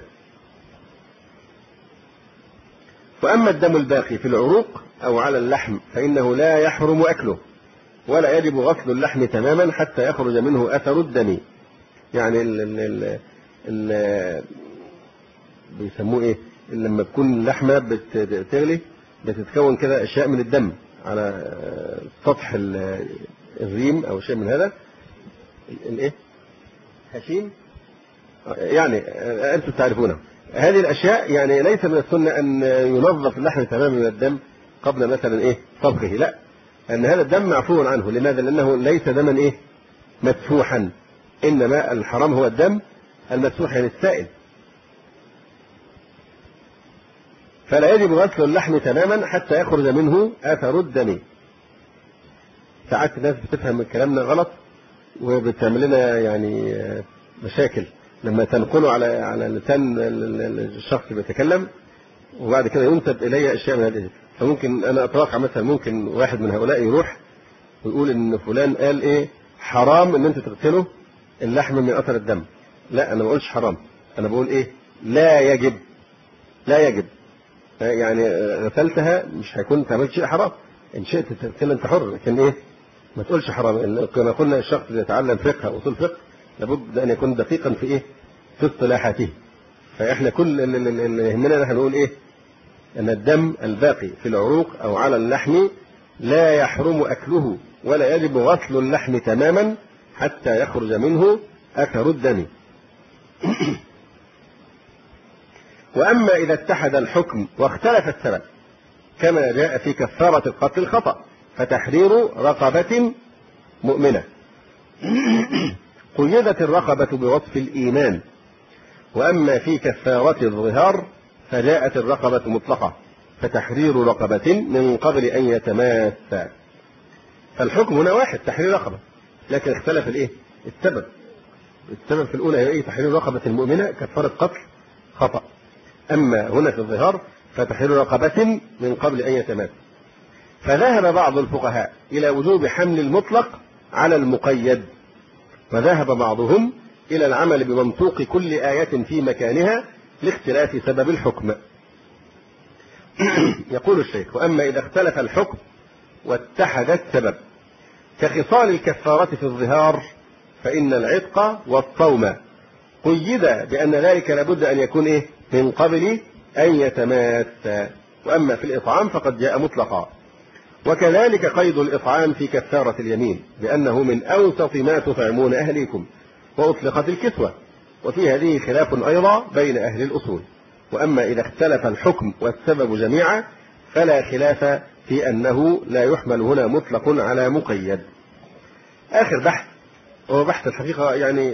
وأما الدم الباقي في العروق أو على اللحم فإنه لا يحرم أكله، ولا يجب غسل اللحم تماما حتى يخرج منه أثر الدم. يعني ال ال ال ال بيسموه إيه؟ لما تكون اللحمة بتغلي بتتكون كده أشياء من الدم على سطح الريم أو شيء من هذا الإيه؟ هشيم، يعني أنتم تعرفونه. هذه الأشياء يعني ليس من السنة أن ينظف اللحم تماما من الدم قبل مثلا إيه؟ طبخه، لا، أن هذا الدم معفو عنه. لماذا؟ لأنه ليس دما إيه؟ مسفوحا، إنما الحرام هو الدم المسفوح، يعني السائل. فلا يجب غسل اللحم تماما حتى يخرج منه أثر الدم. ساعات الناس بتفهم كلامنا غلط وبتعمل لنا يعني مشاكل لما تنقله على على لسان الشخص اللي بيتكلم، وبعد كده ينسب إلي أشياء من هذه. فممكن أنا أتوقع مثلا ممكن واحد من هؤلاء يروح ويقول إن فلان قال إيه؟ حرام إن أنت تغسله اللحم من أثر الدم. لا، أنا ما بقولش حرام، أنا بقول إيه؟ لا يجب، لا يجب. يعني غسلتها مش هيكون تعمل شيء حرام، إن شئت تغسلها أنت حر، لكن إيه؟ ما تقولش حرام. كما قلنا الشخص اللي يتعلم فقه أصول فقه لابد أن يكون دقيقا في إيه؟ في اصطلاحاته. فإحنا كل اللي يهمنا نحن نقول إيه؟ أن الدم الباقي في العروق أو على اللحم لا يحرم أكله، ولا يجب غسل اللحم تماما حتى يخرج منه أثر الدم. وأما إذا اتحد الحكم واختلف السبب، كما جاء في كفارة القتل الخطأ، فتحرير رقبة مؤمنة. قيدت الرقبة بوصف الإيمان. وأما في كفارة الظهار فجاءت الرقبة مطلقة، فتحرير رقبة من قبل أن يتماس. فالحكم هنا واحد، تحرير رقبة، لكن اختلف الإيه؟ السبب. السبب في الأولى هي إيه؟ تحرير رقبة المؤمنة كفارة قتل خطأ. أما هنا في الظهار فتحرير رقبة من قبل أن يتماس. فذهب بعض الفقهاء إلى وجوب حمل المطلق على المقيد، وذهب بعضهم إلى العمل بمنطوق كل آية في مكانها لاختلاف سبب الحكم. يقول الشيخ: وأما إذا اختلف الحكم واتحد السبب كخصال الكفارة في الظهار فإن العتق والصوم قيد بأن ذلك لابد أن يكون إيه؟ من قبل أن يتماس. وأما في الإطعام فقد جاء مطلقا. وكذلك قيد الإطعام في كفارة اليمين بأنه من أوسط ما تطعمون أهليكم، وأطلقت الكسوة، وفي هذه خلاف أيضا بين أهل الأصول. وأما إذا اختلف الحكم والسبب جميعا فلا خلاف في أنه لا يحمل هنا مطلق على مقيد. آخر بحث هو بحث الحقيقة يعني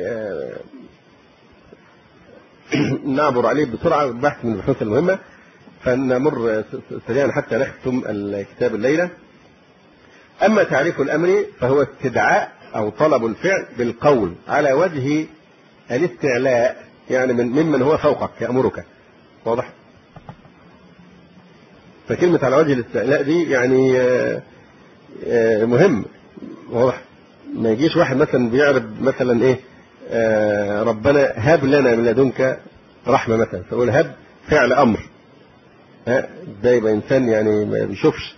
نعبر عليه بسرعة، بحث من البحوث المهمة، فنمر سريعا حتى نختم الكتاب الليلة. أما تعريف الأمر فهو استدعاء أو طلب الفعل بالقول على وجه الاستعلاء يعني من ممن هو فوقك يأمرك. واضح؟ فكلمة على وجه الاستعلاء دي يعني مهم. واضح؟ ما يجيش واحد مثلا بيعرض مثلا ايه آه ربنا هب لنا من لدنك رحمة مثلا، فيقول هب فعل أمر. ها ده يبقى إنسان يعني ما بيشوفش.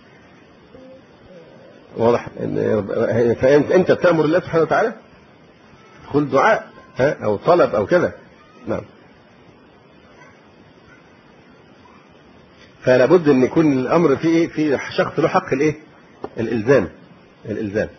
واضح؟ فأنت بتأمر الله سبحانه وتعالى قل دعاء ها أو طلب أو كذا. نعم. فلا بد ان يكون الامر فيه ايه؟ في شخص له حق الايه؟ الالزام. الالزام.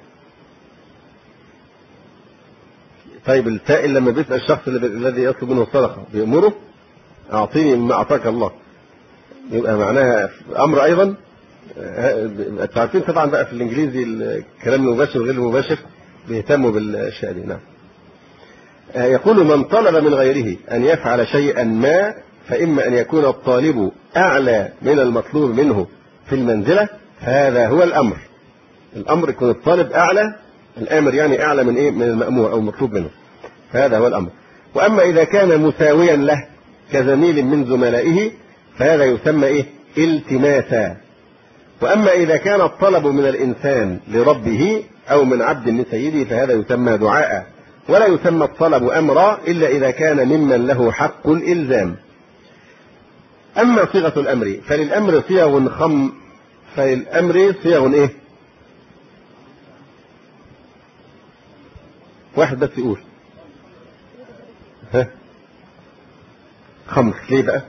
طيب السائل لما بيسال الشخص الذي يطلب منه الصدقه بيامره اعطيني مما اعطاك الله، يبقى معناها امر ايضا. انتوا عارفين طبعا بقى في الانجليزي الكلام المباشر وغير المباشر بيهتموا بالاشياء دي. نعم. يقول من طلب من غيره ان يفعل شيئا ما فإما أن يكون الطالب أعلى من المطلوب منه في المنزلة، فهذا هو الأمر. الأمر يكون الطالب أعلى، الآمر يعني أعلى من إيه؟ من المأمور أو المطلوب منه، فهذا هو الأمر. وأما إذا كان مساويا له كزميل من زملائه فهذا يسمى إيه؟ التماسا. وأما إذا كان الطلب من الإنسان لربه أو من عبد لسيده فهذا يسمى دعاء. ولا يسمى الطلب أمرا إلا إذا كان ممن له حق الإلزام. أما صيغة الأمر فللأمر صيغ خم فللأمر صيغ إيه؟ واحد بس يقول ها خمس. ليه بقى؟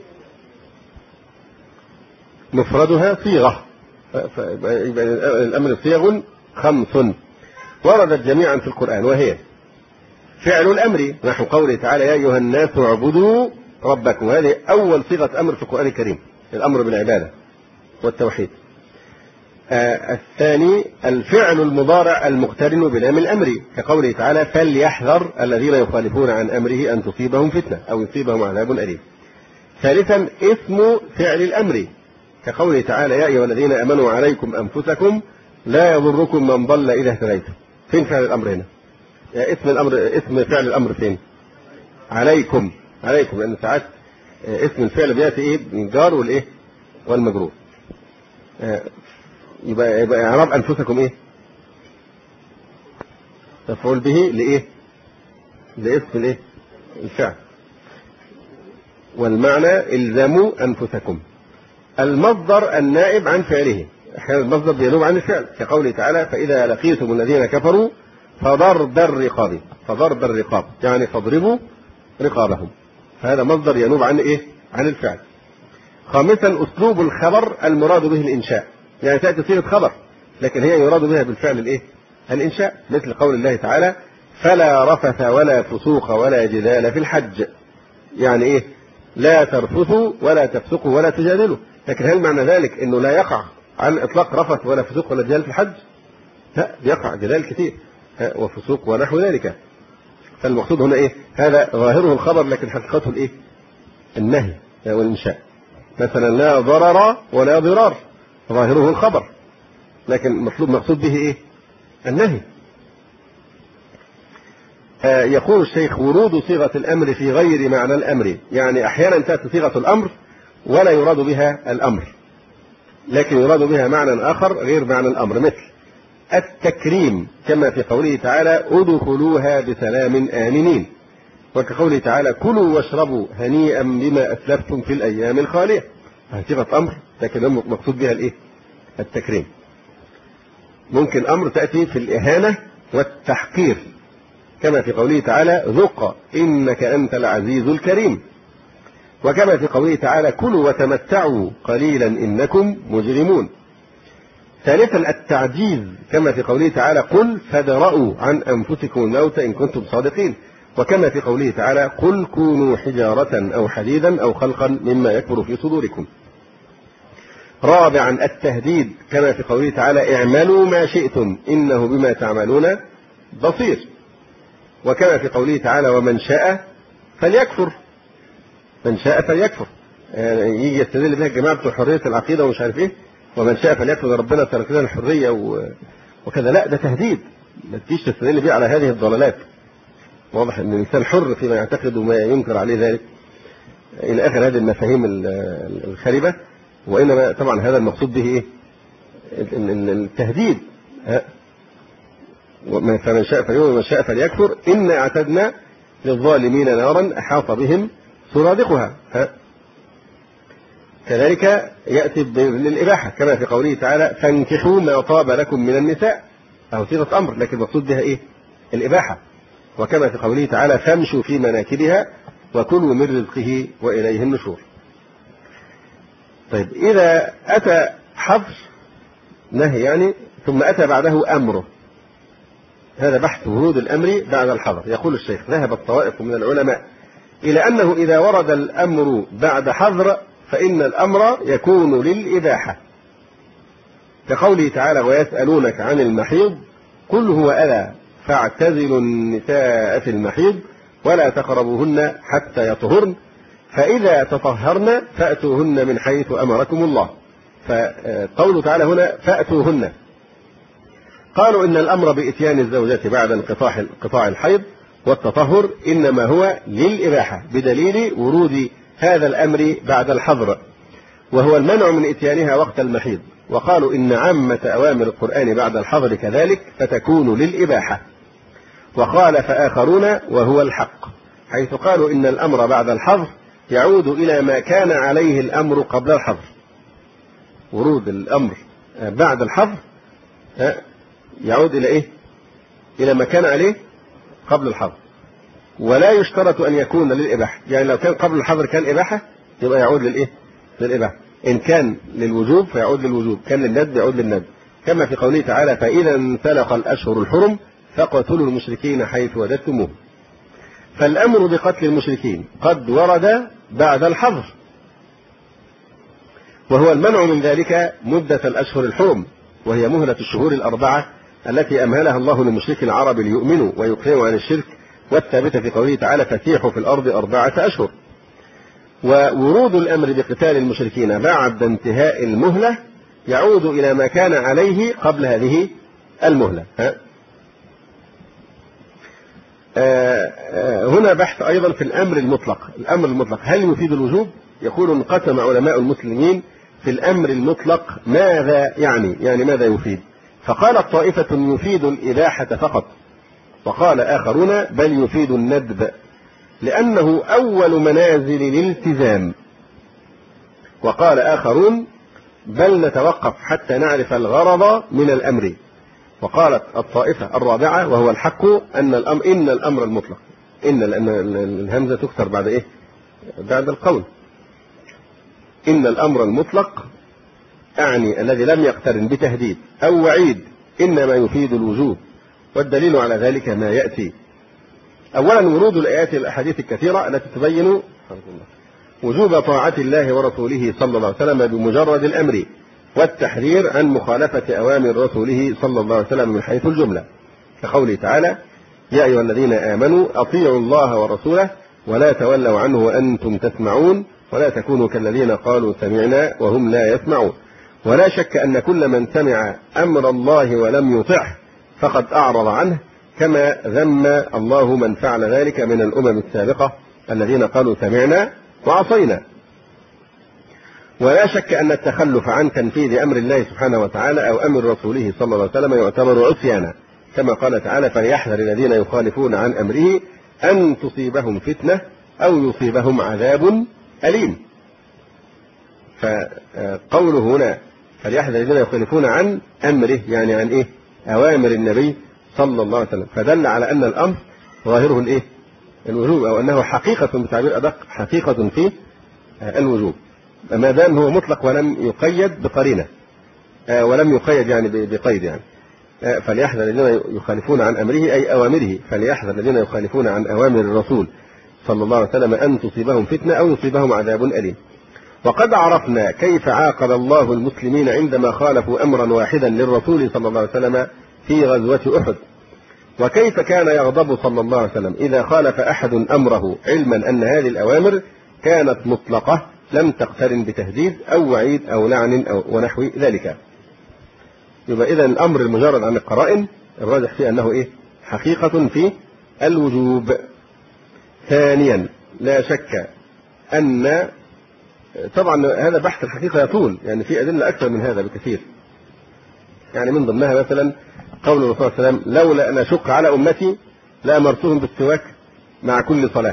مفردها صيغة، يبقى الأمر صيغ خمس وردت جميعا في القرآن، وهي فعل الأمر نحو قوله تعالى يا أيها الناس اعبدوا ربكم، هذه أول صيغة أمر في القرآن الكريم، الأمر بالعبادة والتوحيد. آه الثاني الفعل المضارع المقترن بلام الأمر كقوله تعالى فليحذر الذين يخالفون عن أمره أن تصيبهم فتنة أو يصيبهم عذاب أليم. ثالثا اسم فعل الأمر كقوله تعالى يا أيها الذين آمنوا عليكم أنفسكم لا يضركم من ضل إذا اهتديتم. فين فعل الأمر هنا؟ اسم الأمر، اسم فعل الأمر فين؟ عليكم. عليكم لأن ساعات اسم الفعل بيأتي إيه؟ الجار والإيه؟ والمجرور. يبقى يبقى إعراب أنفسكم إيه؟ مفعول به لإيه؟ لاسم الإيه؟ الفعل. والمعنى إلزموا أنفسكم. المصدر النائب عن فعله، أحيانا المصدر بينوب عن الفعل كقوله تعالى فإذا لقيتم الذين كفروا فضرب الرقاب. فضرب الرقاب يعني فاضربوا رقابهم، فهذا مصدر ينوب عن إيه؟ عن الفعل. خامسا أسلوب الخبر المراد به الإنشاء، يعني تأتي صيغة خبر لكن هي يراد بها بالفعل الإيه؟ الإنشاء، مثل قول الله تعالى فلا رفث ولا فسوق ولا جدال في الحج، يعني إيه؟ لا ترفثوا ولا تفسقوا ولا تجادلوا. لكن هل معنى ذلك أنه لا يقع عن إطلاق رفث ولا فسوق ولا جدال في الحج؟ لا، يقع جدال كثير وفسوق ونحو ذلك. فالمقصود هنا إيه؟ هذا ظاهره الخبر لكن حقيقته الإيه؟ النهي والإنشاء. مثلا لا ضرر ولا ضرار، ظاهره الخبر لكن مطلوب مقصود به إيه؟ النهي. آه يقول الشيخ ورود صيغة الأمر في غير معنى الأمر، يعني أحيانا تأتي صيغة الأمر ولا يراد بها الأمر لكن يراد بها معنى آخر غير معنى الأمر، مثل التكريم كما في قوله تعالى ادخلوها بسلام آمنين، وكقوله تعالى كلوا واشربوا هنيئا بما أسلفتم في الأيام الخالية. صيغة أمر لكن مقصود بها الإيه؟ التكريم. ممكن أمر تأتي في الإهانة والتحقير كما في قوله تعالى ذق إنك أنت العزيز الكريم، وكما في قوله تعالى كلوا وتمتعوا قليلا إنكم مجرمون. ثالثا التعجيز كما في قوله تعالى قل فادرءوا عن أنفسكم الموت إن كنتم صادقين، وكما في قوله تعالى قل كونوا حجارة أو حديدا أو خلقا مما يكبر في صدوركم. رابعا التهديد كما في قوله تعالى اعملوا ما شئتم إنه بما تعملون بصير، وكما في قوله تعالى ومن شاء فليكفر. من شاء فليكفر، يعني يجي يستدل بها الجماعة بتوع حرية العقيدة ومش عارف ايه، ومن شاء فليكفر ربنا ترك لنا الحرية وكذا، لا ده تهديد، ما تجيش تستدل بيه على هذه الضلالات. واضح أن الإنسان حر فيما يعتقد وما ينكر عليه ذلك إلى آخر هذه المفاهيم الخاربة. وإنما طبعا هذا المقصود به إيه؟ التهديد. فمن شاء فليؤمن ومن شاء فليكفر إنا أعتدنا للظالمين نارا أحاط بهم سرادقها. كذلك يأتي للإباحة كما في قوله تعالى فانكحوا ما طاب لكم من النساء، أو صيغة أمر لكن المقصود بها إيه؟ الإباحة. وكما في قوله تعالى فامشوا في مناكبها وكلوا من رزقه وإليه النشور. طيب إذا أتى حظر نهي يعني ثم أتى بعده أمره، هذا بحث ورود الأمر بعد الحظر. يقول الشيخ ذهبت طوائف من العلماء إلى أنه إذا ورد الأمر بعد حظر فإن الأمر يكون للإباحة، كقوله تعالى ويسألونك عن المحيض قل هو أذى فاعتزلوا النساء في المحيض ولا تقربوهن حتى يطهرن فإذا تطهرن فأتوهن من حيث أمركم الله. فقوله تعالى هنا فأتوهن، قالوا إن الأمر بإتيان الزوجة بعد انقطاع انقطاع الحيض والتطهر إنما هو للإباحة بدليل ورود هذا الأمر بعد الحظر، وهو المنع من إتيانها وقت المحيض. وقالوا إن عامة أوامر القرآن بعد الحظر كذلك فتكون للإباحة. وقال فآخرون وهو الحق حيث قالوا إن الأمر بعد الحظر يعود إلى ما كان عليه الأمر قبل الحظر. ورود الأمر بعد الحظر يعود إلى إيه؟ إلى ما كان عليه قبل الحظر، ولا يشترط أن يكون للإباحة. يعني لو كان قبل الحظر كان إباحة يبقى يعود للإيه؟ للإباحة. إن كان للوجوب فيعود للوجوب، كان للندب يعود للندب، كما في قوله تعالى فإذا انسلخ الأشهر الحرم فاقتلوا المشركين حيث وجدتموه. فالأمر بقتل المشركين قد ورد بعد الحظر، وهو المنع من ذلك مدة الأشهر الحرم، وهي مهلة الشهور الأربعة التي أمهلها الله لمشرك العرب ليؤمنوا ويقلعوا عن الشرك، والثابتة في قوله تعالى فسيحوا في الأرض أربعة أشهر. وورود الأمر بقتال المشركين بعد انتهاء المهلة يعود إلى ما كان عليه قبل هذه المهلة. ها؟ آه آه هنا بحث أيضا في الأمر المطلق. الأمر المطلق هل يفيد الوجوب؟ يقول انقسم علماء المسلمين في الأمر المطلق ماذا يعني يعني ماذا يفيد؟ فقالت طائفة يفيد الإباحة فقط، وقال آخرون بل يفيد الندب لأنه أول منازل الالتزام، وقال آخرون بل نتوقف حتى نعرف الغرض من الأمر. وقالت الطائفة الرابعة وهو الحق أن الأمر إن الأمر المطلق، إن لأن الهمزة تكسر بعد إيه؟ بعد القول. إن الأمر المطلق أعني الذي لم يقترن بتهديد أو وعيد إنما يفيد الوجوب، والدليل على ذلك ما يأتي. أولا ورود الآيات الأحاديث الكثيرة التي تبين وجوب طاعة الله ورسوله صلى الله عليه وسلم بمجرد الأمر، والتحذير عن مخالفة أوامر رسوله صلى الله عليه وسلم من حيث الجملة، كقوله تعالى يا أيها الذين آمنوا أطيعوا الله ورسوله ولا تولوا عنه وأنتم تسمعون ولا تكونوا كالذين قالوا سمعنا وهم لا يسمعون. ولا شك أن كل من سمع أمر الله ولم يطعه فقد أعرض عنه، كما ذم الله من فعل ذلك من الأمم السابقة الذين قالوا سمعنا وعصينا. ولا شك أن التخلف عن تنفيذ أمر الله سبحانه وتعالى أو أمر رسوله صلى الله عليه وسلم يعتبر عصيانا، كما قال تعالى فليحذر الذين يخالفون عن أمره أن تصيبهم فتنة أو يصيبهم عذاب أليم. فقوله هنا فليحذر الذين يخالفون عن أمره يعني عن إيه؟ أوامر النبي صلى الله عليه وسلم، فدل على أن الأمر ظاهره الإيه؟ الوجوب، أو أنه حقيقة بتعبير أدق حقيقة في الوجوب ما دام هو مطلق ولم يقيد بقرينة ولم يقيد يعني بقيد. يعني فليحذر الذين يخالفون عن أمره أي أوامره، فليحذر الذين يخالفون عن أوامر الرسول صلى الله عليه وسلم أن تصيبهم فتنة أو يصيبهم عذاب أليم. وقد عرفنا كيف عاقب الله المسلمين عندما خالفوا أمرا واحدا للرسول صلى الله عليه وسلم في غزوة أحد، وكيف كان يغضب صلى الله عليه وسلم إذا خالف أحد أمره علما أن هذه الأوامر كانت مطلقة لم تقترن بتهديد أو وعيد أو لعن أو ونحو ذلك. يبقى إذن الأمر المجرد عن القرائن الراجح فيه أنه إيه؟ حقيقة في الوجوب. ثانيا لا شك أن طبعا هذا بحث الحقيقة يطول، يعني في أدلة أكثر من هذا بكثير، يعني من ضمنها مثلا قول الرسول صلى الله عليه وسلم لولا أن أشق على أمتي لأمرتهم بالسواك مع كل صلاة.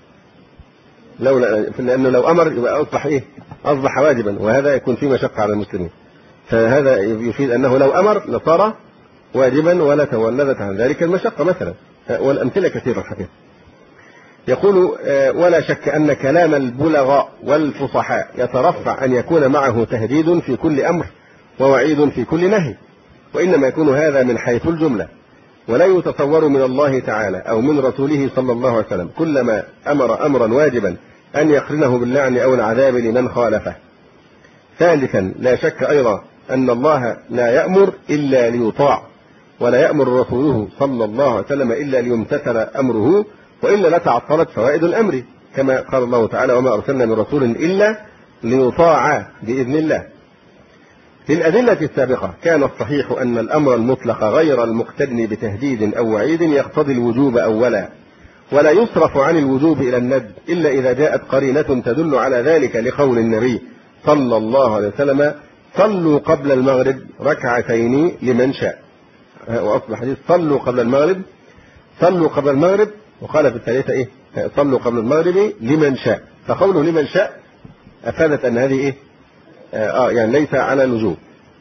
لولا لأنه لو أمر يبقى أصبح إيه؟ أصبح واجبا، وهذا يكون فيه مشقة على المسلمين، فهذا يفيد أنه لو أمر لصار واجبا ولا تولدت عن ذلك المشقة مثلا، والأمثلة كثيرة الحقيقة. يقول ولا شك أن كلام البلغاء والفصحاء يترفع أن يكون معه تهديد في كل أمر ووعيد في كل نهي، وإنما يكون هذا من حيث الجملة، ولا يتصور من الله تعالى أو من رسوله صلى الله عليه وسلم كلما أمر أمرا واجبا أن يقرنه باللعن أو العذاب لمن خالفه. ثالثا لا شك أيضا أن الله لا يأمر إلا ليطاع، ولا يأمر رسوله صلى الله عليه وسلم إلا ليمتثل أمره، وإلا لتعطلت فوائد الأمر، كما قال الله تعالى وما أرسلنا من رسول إلا ليطاع بإذن الله. في الأدلة السابقة كان الصحيح أن الأمر المطلق غير المقتدن بتهديد أو وعيد يقتضي الوجوب أولا، ولا يصرف عن الوجوب إلى الندب إلا إذا جاءت قرينة تدل على ذلك، لقول النبي صلى الله عليه وسلم صلوا قبل المغرب ركعتين لمن شاء، وأصبح حديث صلوا قبل المغرب صلوا قبل المغرب، وقال في الثالثة إيه؟ صلوا قبل المغرب لمن شاء، فقوله لمن شاء أفادت أن هذه إيه؟ آه يعني ليس على الوجوب.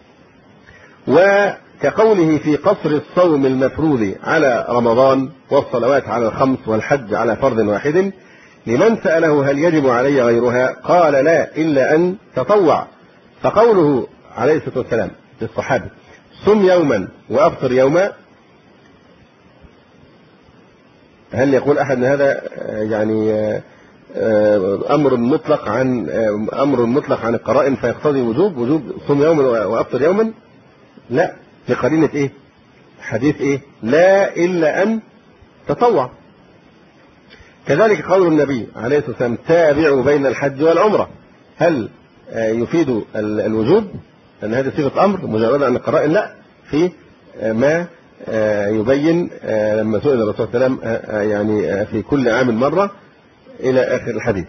وكقوله في قصر الصوم المفروض على رمضان والصلوات على الخمس والحج على فرض واحد، لمن سأله هل يجب علي غيرها قال لا إلا أن تطوع، فقوله عليه الصلاة والسلام للصحابة صم يوما وأفطر يوما، هل يقول أحد هذا يعني أمر مطلق عن أمر مطلق عن القرائن فيقتضي وجوب وجوب صم يوما وأفطر يوما؟ لا، لقرينة إيه؟ حديث إيه؟ لا إلا أن تطوع. كذلك قول النبي عليه الصلاة والسلام تابعوا بين الحج والعمرة، هل يفيد الوجوب أن هذه صيغة أمر مجرد عن القرائن؟ لا، في ما يبين لما سئل الرسول صلى الله عليه وسلم يعني في كل عام مرة إلى آخر الحديث،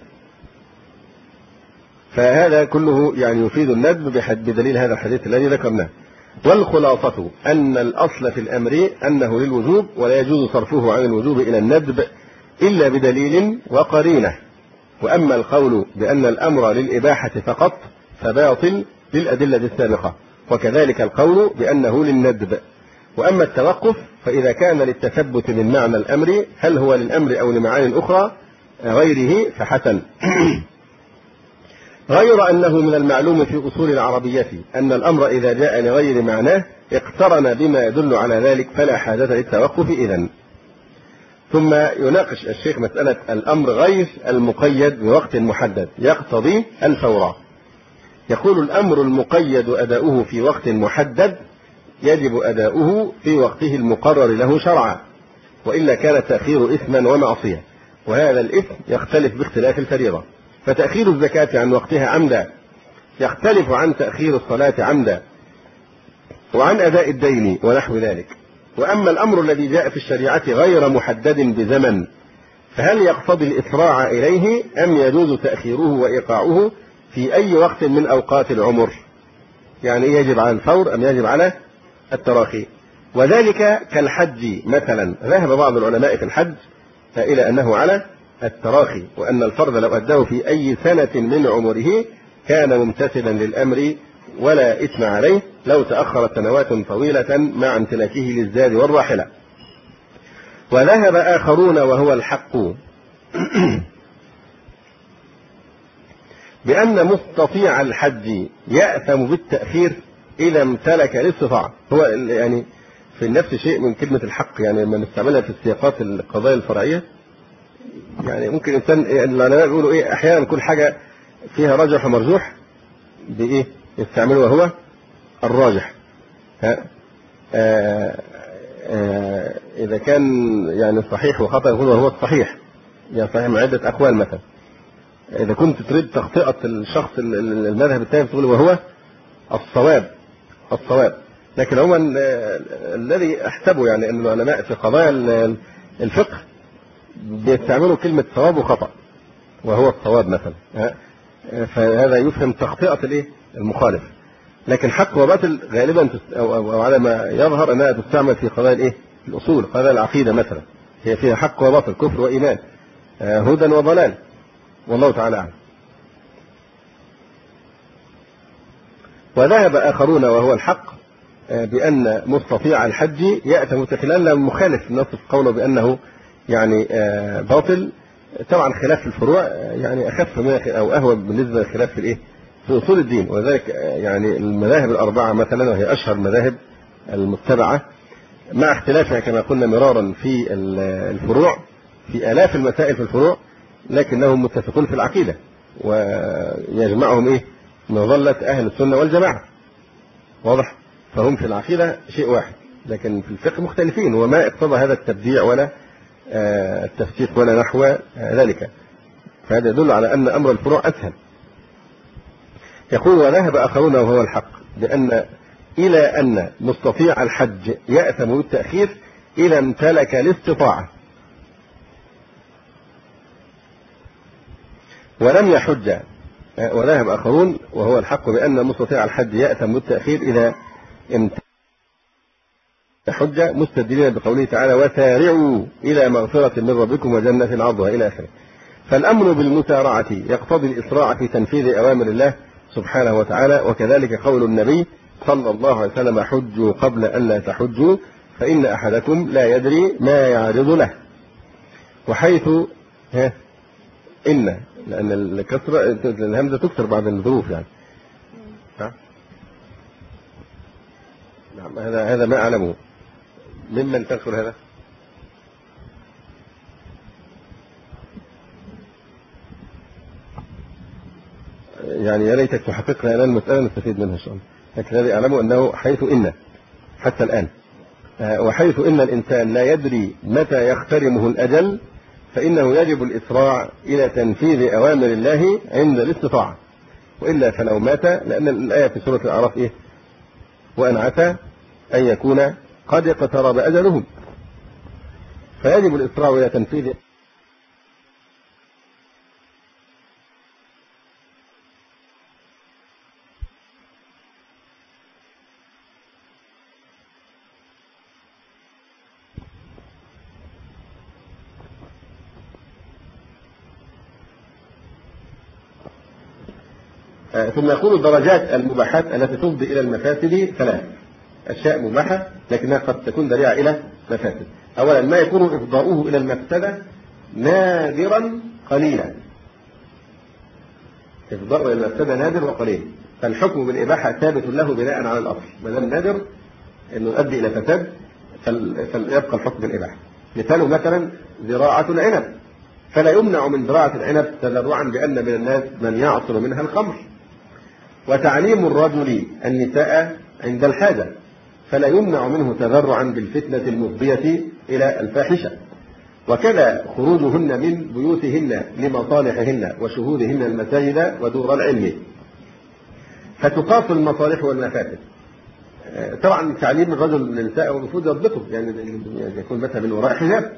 فهذا كله يعني يفيد الندب بدليل هذا الحديث الذي ذكرناه. والخلاصة أن الأصل في الأمر أنه للوجوب، ولا يجوز صرفه عن الوجوب إلى الندب إلا بدليل وقرينة. وأما القول بأن الأمر للإباحة فقط فباطل للأدلة السابقة، وكذلك القول بأنه للندب. وأما التوقف فإذا كان للتثبت من معنى الأمر هل هو للأمر أو لمعان أخرى غيره فحسن. غير أنه من المعلوم في أصول العربية أن الأمر إذا جاء لغير معناه اقترن بما يدل على ذلك فلا حاجة للتوقف إذن. ثم يناقش الشيخ مسألة الأمر غير المقيد بوقت محدد يقتضي الفور. يقول الأمر المقيد أداؤه في وقت محدد يجب أداؤه في وقته المقرر له شرعا، وإلا كان تأخير إثما ومعصية، وهذا الإثم يختلف باختلاف الفريضة، فتأخير الزكاة عن وقتها عمدا يختلف عن تأخير الصلاة عمدا، وعن أداء الدين ونحو ذلك. وأما الأمر الذي جاء في الشريعة غير محدد بزمن فهل يقتضي الإسراع إليه أم يجوز تأخيره وإيقاعه في أي وقت من أوقات العمر؟ يعني يجب على الفور أم يجب على التراخي؟ وذلك كالحج مثلا، ذهب بعض العلماء في الحج إلى أنه على التراخي، وأن الفرض لو أداه في أي سنة من عمره كان ممتثلا للأمر ولا إثم عليه لو تأخرت سنوات طويلة مع امتلاكه للزاد والراحلة. وذهب آخرون وهو الحق بأن مستطيع الحج يأثم بالتأخير إذا امتلك الاستطاعة. هو يعني في نفس شيء من كلمة الحق، يعني لما نستعملها في السياقات القضايا الفرعية، يعني ممكن الإنسان العلماء بيقولوا إيه أحيانا كل حاجة فيها راجح ومرجوح بإيه يستعمله وهو الراجح. ها آآ آآ إذا كان يعني صحيح وخطأ يقول وهو الصحيح، يعني صحيح من عدة أقوال. مثلا إذا كنت تريد تخطئة الشخص المذهب الثاني تقول وهو الصواب الصواب. لكن عموما الذي أحسبه يعني أن العلماء في قضايا الفقه بيستعملوا كلمة صواب وخطأ، وهو الصواب مثلا، فهذا يفهم تخطئة الايه المخالف. لكن حق وباطل غالبا أو, أو على ما يظهر أنها تستعمل في قضايا الايه الأصول، قضايا العقيدة مثلا، هي فيها حق وباطل، كفر وإيمان، هدى وضلال، والله تعالى أعلم. وذهب آخرون وهو الحق بأن مستطيع الحج يأتم خلال المخالف نصف قوله بأنه يعني باطل. طبعا خلاف في الفروع يعني أخف أو أهون بالنسبة للخلاف في الإيه في أصول الدين، وذلك يعني المذاهب الأربعة مثلا، وهي أشهر المذاهب المتبعة، مع اختلافها كما قلنا مرارا في الفروع، في آلاف المسائل في الفروع، لكنهم متفقون في العقيدة، ويجمعهم إيه مظلة أهل السنة والجماعة، واضح؟ فهم في العقيدة شيء واحد، لكن في الفقه مختلفين، وما اقتضى هذا التبديع ولا التفسيق ولا نحو ذلك. فهذا يدل على أن أمر الفروع أسهل. يقول وذهب آخرون وهو الحق بأن إلى أن مستطيع الحج يأثم بالتأخير إذا امتلك الاستطاعة ولم يحج. وذهب آخرون وهو الحق بأن مستطيع الحج يأثم بالتأخير إذا امتلك حج، مستدلين بقوله تعالى وسارعوا إلى مغفرة من ربكم وجنة عرضها إلى آخره. فالأمر بالمسارعة يقتضي الإسراع في تنفيذ أوامر الله سبحانه وتعالى، وكذلك قول النبي صلى الله عليه وسلم حجوا قبل أن لا تحجوا فإن أحدكم لا يدري ما يعرض له. وحيث ها إن، لأن الكسرة الهمزة تكسر بعد الظروف يعني. نعم هذا هذا ما أعلمه. ممن تذكر هذا؟ يعني يا ريتك تحقق لنا المسألة نستفيد منها إن شاء الله. لكن الذي أعلمه أنه حيث إن حتى الآن، وحيث إن الإنسان لا يدري متى يخترمه الأجل فإنه يجب الإسراع إلى تنفيذ أوامر الله عند الاستطاعة، وإلا فلو مات، لأن الآية في سورة الأعراف إيه؟ وأن عسى أن يكون قد اقترب أجلهم، فيجب الإسراع إلى تنفيذ ثم يقول الدرجات المباحات التي تفضي إلى المفاسد ثلاث أشياء مباحة لكنها قد تكون ذريعة إلى مفاسد. أولا ما يكون إفضاؤه إلى المفسدة نادرا قليلا، إفضاؤه إلى المفسدة نادر وقليل، فالحكم بالإباحة ثابت له بناء على الأصل، ما دام نادر إنه يؤدي إلى فساد فيبقى الحكم بالإباحة. مثاله مثلا زراعة العنب، فلا يمنع من زراعة العنب تذرعا بأن من الناس من يعصر منها الخمر. وتعليم الرجل النساء عند الحاجة، فلا يمنع منه تذرعا بالفتنة المفضية إلى الفاحشة. وكذا خروجهن من بيوتهن لمصالحهن وشهودهن المساجد ودور العلم، فتقاس المصالح والمفاسد. طبعا تعليم الرجل للنساء والمفروض يضبطه، يعني يكون مثلا من وراء حجاب.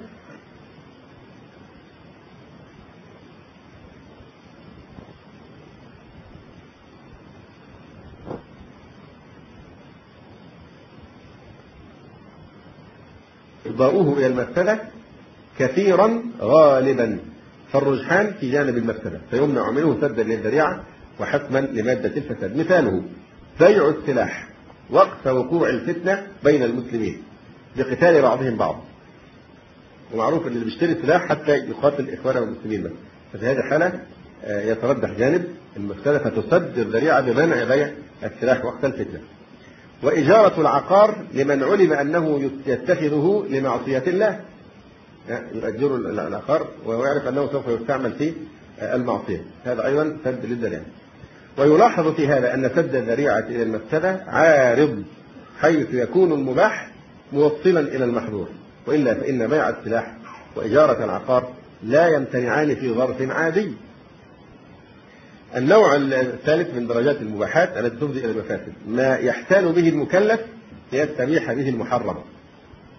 إفضاؤه إلى المفسدة كثيرا غالبا، فالرجحان في جانب المفسدة، فيمنع منه سدا للذريعة وحتما لمادة الفساد. مثاله بيع السلاح وقت وقوع الفتنة بين المسلمين بقتال بعضهم بعض، ومعروف أن اللي بيشتري سلاح حتى يقاتل إخوانه المسلمين بس، ففي هذه الحالة يترجح جانب المفسدة فتسد الذريعة بمنع بيع السلاح وقت الفتنة. وإجارة العقار لمن علم أنه يتخذه لمعصية الله، يؤجر العقار ويعرف أنه سوف يستعمل في المعصية، هذا أيضا سد للذريعة. ويلاحظ في هذا أن سد الذريعة إلى المفسدة عارض، حيث يكون المباح موصلا إلى المحظور، وإلا فإن بيع السلاح وإجارة العقار لا يمتنعان في ظرف عادي. النوع الثالث من درجات المباحات التي تفضي إلى المفاسد ما يحتال به المكلف ليستبيح به المحرم،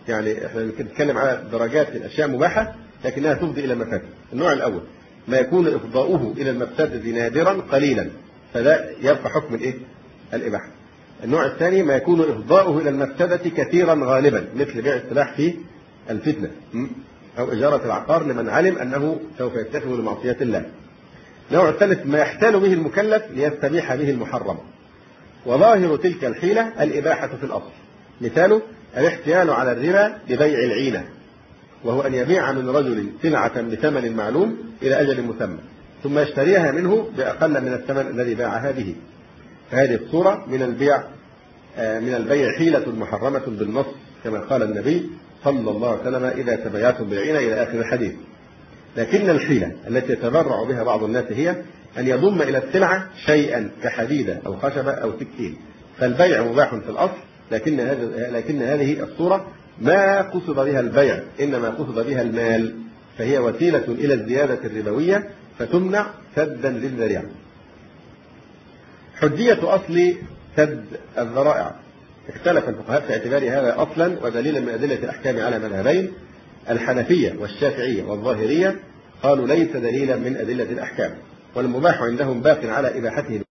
يعني احنا بنتكلم على درجات الاشياء مباحه لكنها تفضي الى المفاسد. النوع الاول ما يكون افضاؤه الى المفسده نادرا قليلا، فده يبقى حكم الايه؟ الاباحه. النوع الثاني ما يكون افضاؤه الى المفسده كثيرا غالبا، مثل بيع السلاح في الفتنه او اجاره العقار لمن علم انه سوف يتخذه لمعصيه الله. النوع الثالث ما يحتال به المكلف ليستبيح به المحرم، وظاهر تلك الحيله الاباحه في الاصل. مثاله الاحتيال على الربا ببيع العينه، وهو أن يبيع من رجل سلعة بثمن معلوم إلى أجل مسمى ثم يشتريها منه بأقل من الثمن الذي باعها به. فهذه الصورة من البيع من البيع حيلة محرمة بالنص كما قال النبي صلى الله عليه وسلم إذا تبايعتم بالعينة إلى آخر الحديث. لكن الحيلة التي يتبرع بها بعض الناس هي أن يضم إلى السلعة شيئا كحديدة أو خشبة أو سكين، فالبيع مباح في الأصل، لكن هذه لكن هذه الصورة ما قصد بها البيع، إنما قصد بها المال، فهي وسيلة إلى الزيادة الربوية فتمنع سدا للذريعة. حجية أصل سد الذرائع. اختلف الفقهاء في اعتبار هذا أصلا ودليلا من أدلة الأحكام على مذهبين، الحنفية والشافعية والظاهرية قالوا ليس دليلا من أدلة الأحكام، والمباح عندهم باق على إباحته